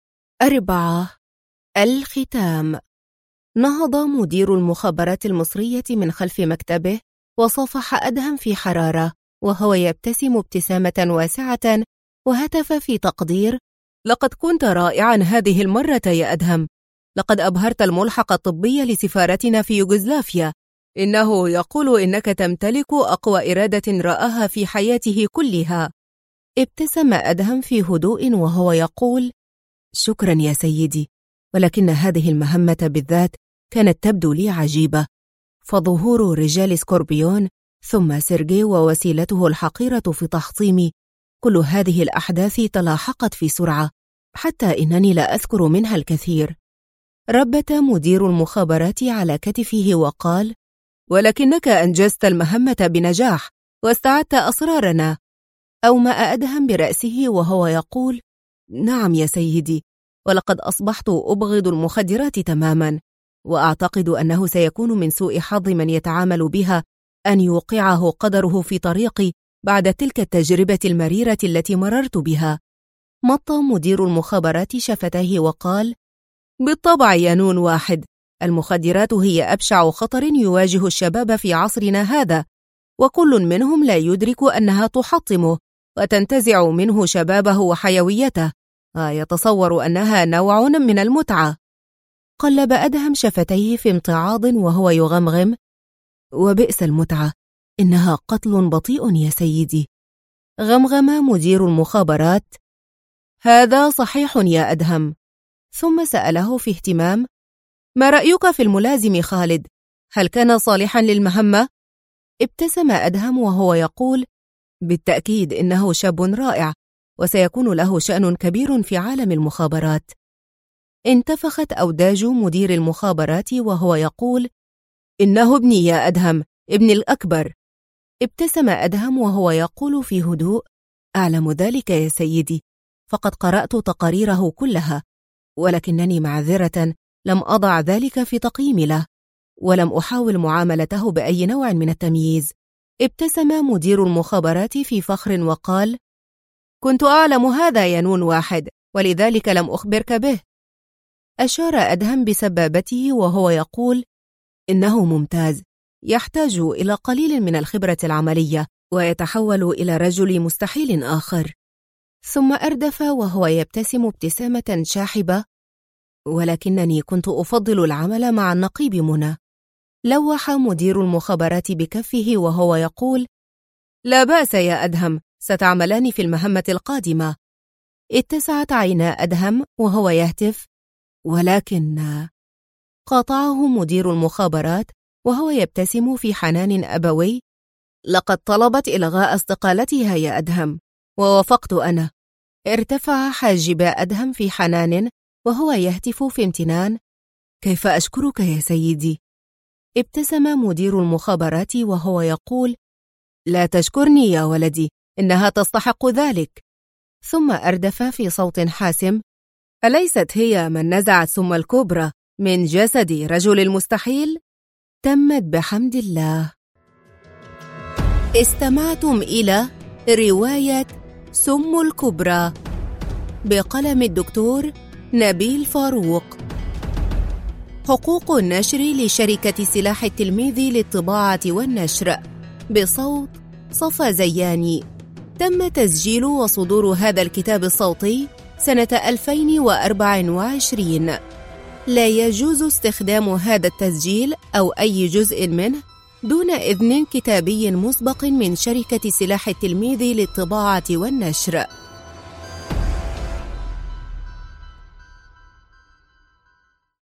4. الختام. نهض مدير المخابرات المصرية من خلف مكتبه وصافح أدهم في حرارة وهو يبتسم ابتسامة واسعة، وهتف في تقدير: لقد كنت رائعا هذه المرة يا أدهم، لقد أبهرت الملحق الطبي لسفارتنا في يوغوسلافيا، إنه يقول إنك تمتلك أقوى إرادة رآها في حياته كلها. ابتسم أدهم في هدوء وهو يقول: شكرا يا سيدي، ولكن هذه المهمة بالذات كانت تبدو لي عجيبة، فظهور رجال سكوربيون ثم سيرجي ووسيلته الحقيرة في تحطيمي، كل هذه الأحداث تلاحقت في سرعة حتى إنني لا أذكر منها الكثير. ربت مدير المخابرات على كتفه وقال: ولكنك أنجزت المهمة بنجاح واستعدت أسرارنا. أومأ أدهم برأسه وهو يقول: نعم يا سيدي، ولقد أصبحت أبغض المخدرات تماما، وأعتقد أنه سيكون من سوء حظ من يتعامل بها أن يوقعه قدره في طريقي بعد تلك التجربة المريرة التي مررت بها. مط مدير المخابرات شفتيه وقال: بالطبع يا نون واحد، المخدرات هي أبشع خطر يواجه الشباب في عصرنا هذا، وكل منهم لا يدرك أنها تحطمه وتنتزع منه شبابه وحيويته، يتصور أنها نوع من المتعة. قلب أدهم شفتيه في امتعاض وهو يغمغم: وبئس المتعة، إنها قتل بطيء يا سيدي. غمغم مدير المخابرات: هذا صحيح يا أدهم. ثم سأله في اهتمام: ما رأيك في الملازم خالد؟ هل كان صالحا للمهمة؟ ابتسم أدهم وهو يقول: بالتأكيد إنه شاب رائع، وسيكون له شأن كبير في عالم المخابرات. انتفخت أوداج مدير المخابرات وهو يقول: إنه ابني يا أدهم، ابني الأكبر. ابتسم أدهم وهو يقول في هدوء: أعلم ذلك يا سيدي، فقد قرأت تقاريره كلها، ولكنني معذرة لم أضع ذلك في تقييمي له، ولم أحاول معاملته بأي نوع من التمييز. ابتسم مدير المخابرات في فخر وقال: كنت أعلم هذا يا نون واحد، ولذلك لم أخبرك به. أشار أدهم بسبابته وهو يقول: إنه ممتاز، يحتاج إلى قليل من الخبرة العملية، ويتحول إلى رجل مستحيل آخر. ثم أردف وهو يبتسم ابتسامة شاحبة: ولكنني كنت أفضل العمل مع النقيب منى. لوح مدير المخابرات بكفه وهو يقول: لا بأس يا أدهم، ستعملان في المهمة القادمة. اتسعت عينا أدهم وهو يهتف: ولكن... قاطعه مدير المخابرات وهو يبتسم في حنان أبوي: لقد طلبت إلغاء استقالتها يا أدهم، ووافقت أنا. ارتفع حاجب أدهم في حنان وهو يهتف في امتنان: كيف أشكرك يا سيدي؟ ابتسم مدير المخابرات وهو يقول: لا تشكرني يا ولدي، إنها تستحق ذلك. ثم أردف في صوت حاسم: أليست هي من نزعت سم الكبرى من جسد رجل المستحيل؟ تمت بحمد الله. استمعتم إلى رواية سم الكبرى بقلم الدكتور نبيل فاروق. حقوق النشر لشركة سلاح التلميذ للطباعة والنشر، بصوت صفا زياني. تم تسجيل وصدور هذا الكتاب الصوتي سنة 2024. لا يجوز استخدام هذا التسجيل أو أي جزء منه دون إذن كتابي مسبق من شركة سلاح التلميذ للطباعة والنشر.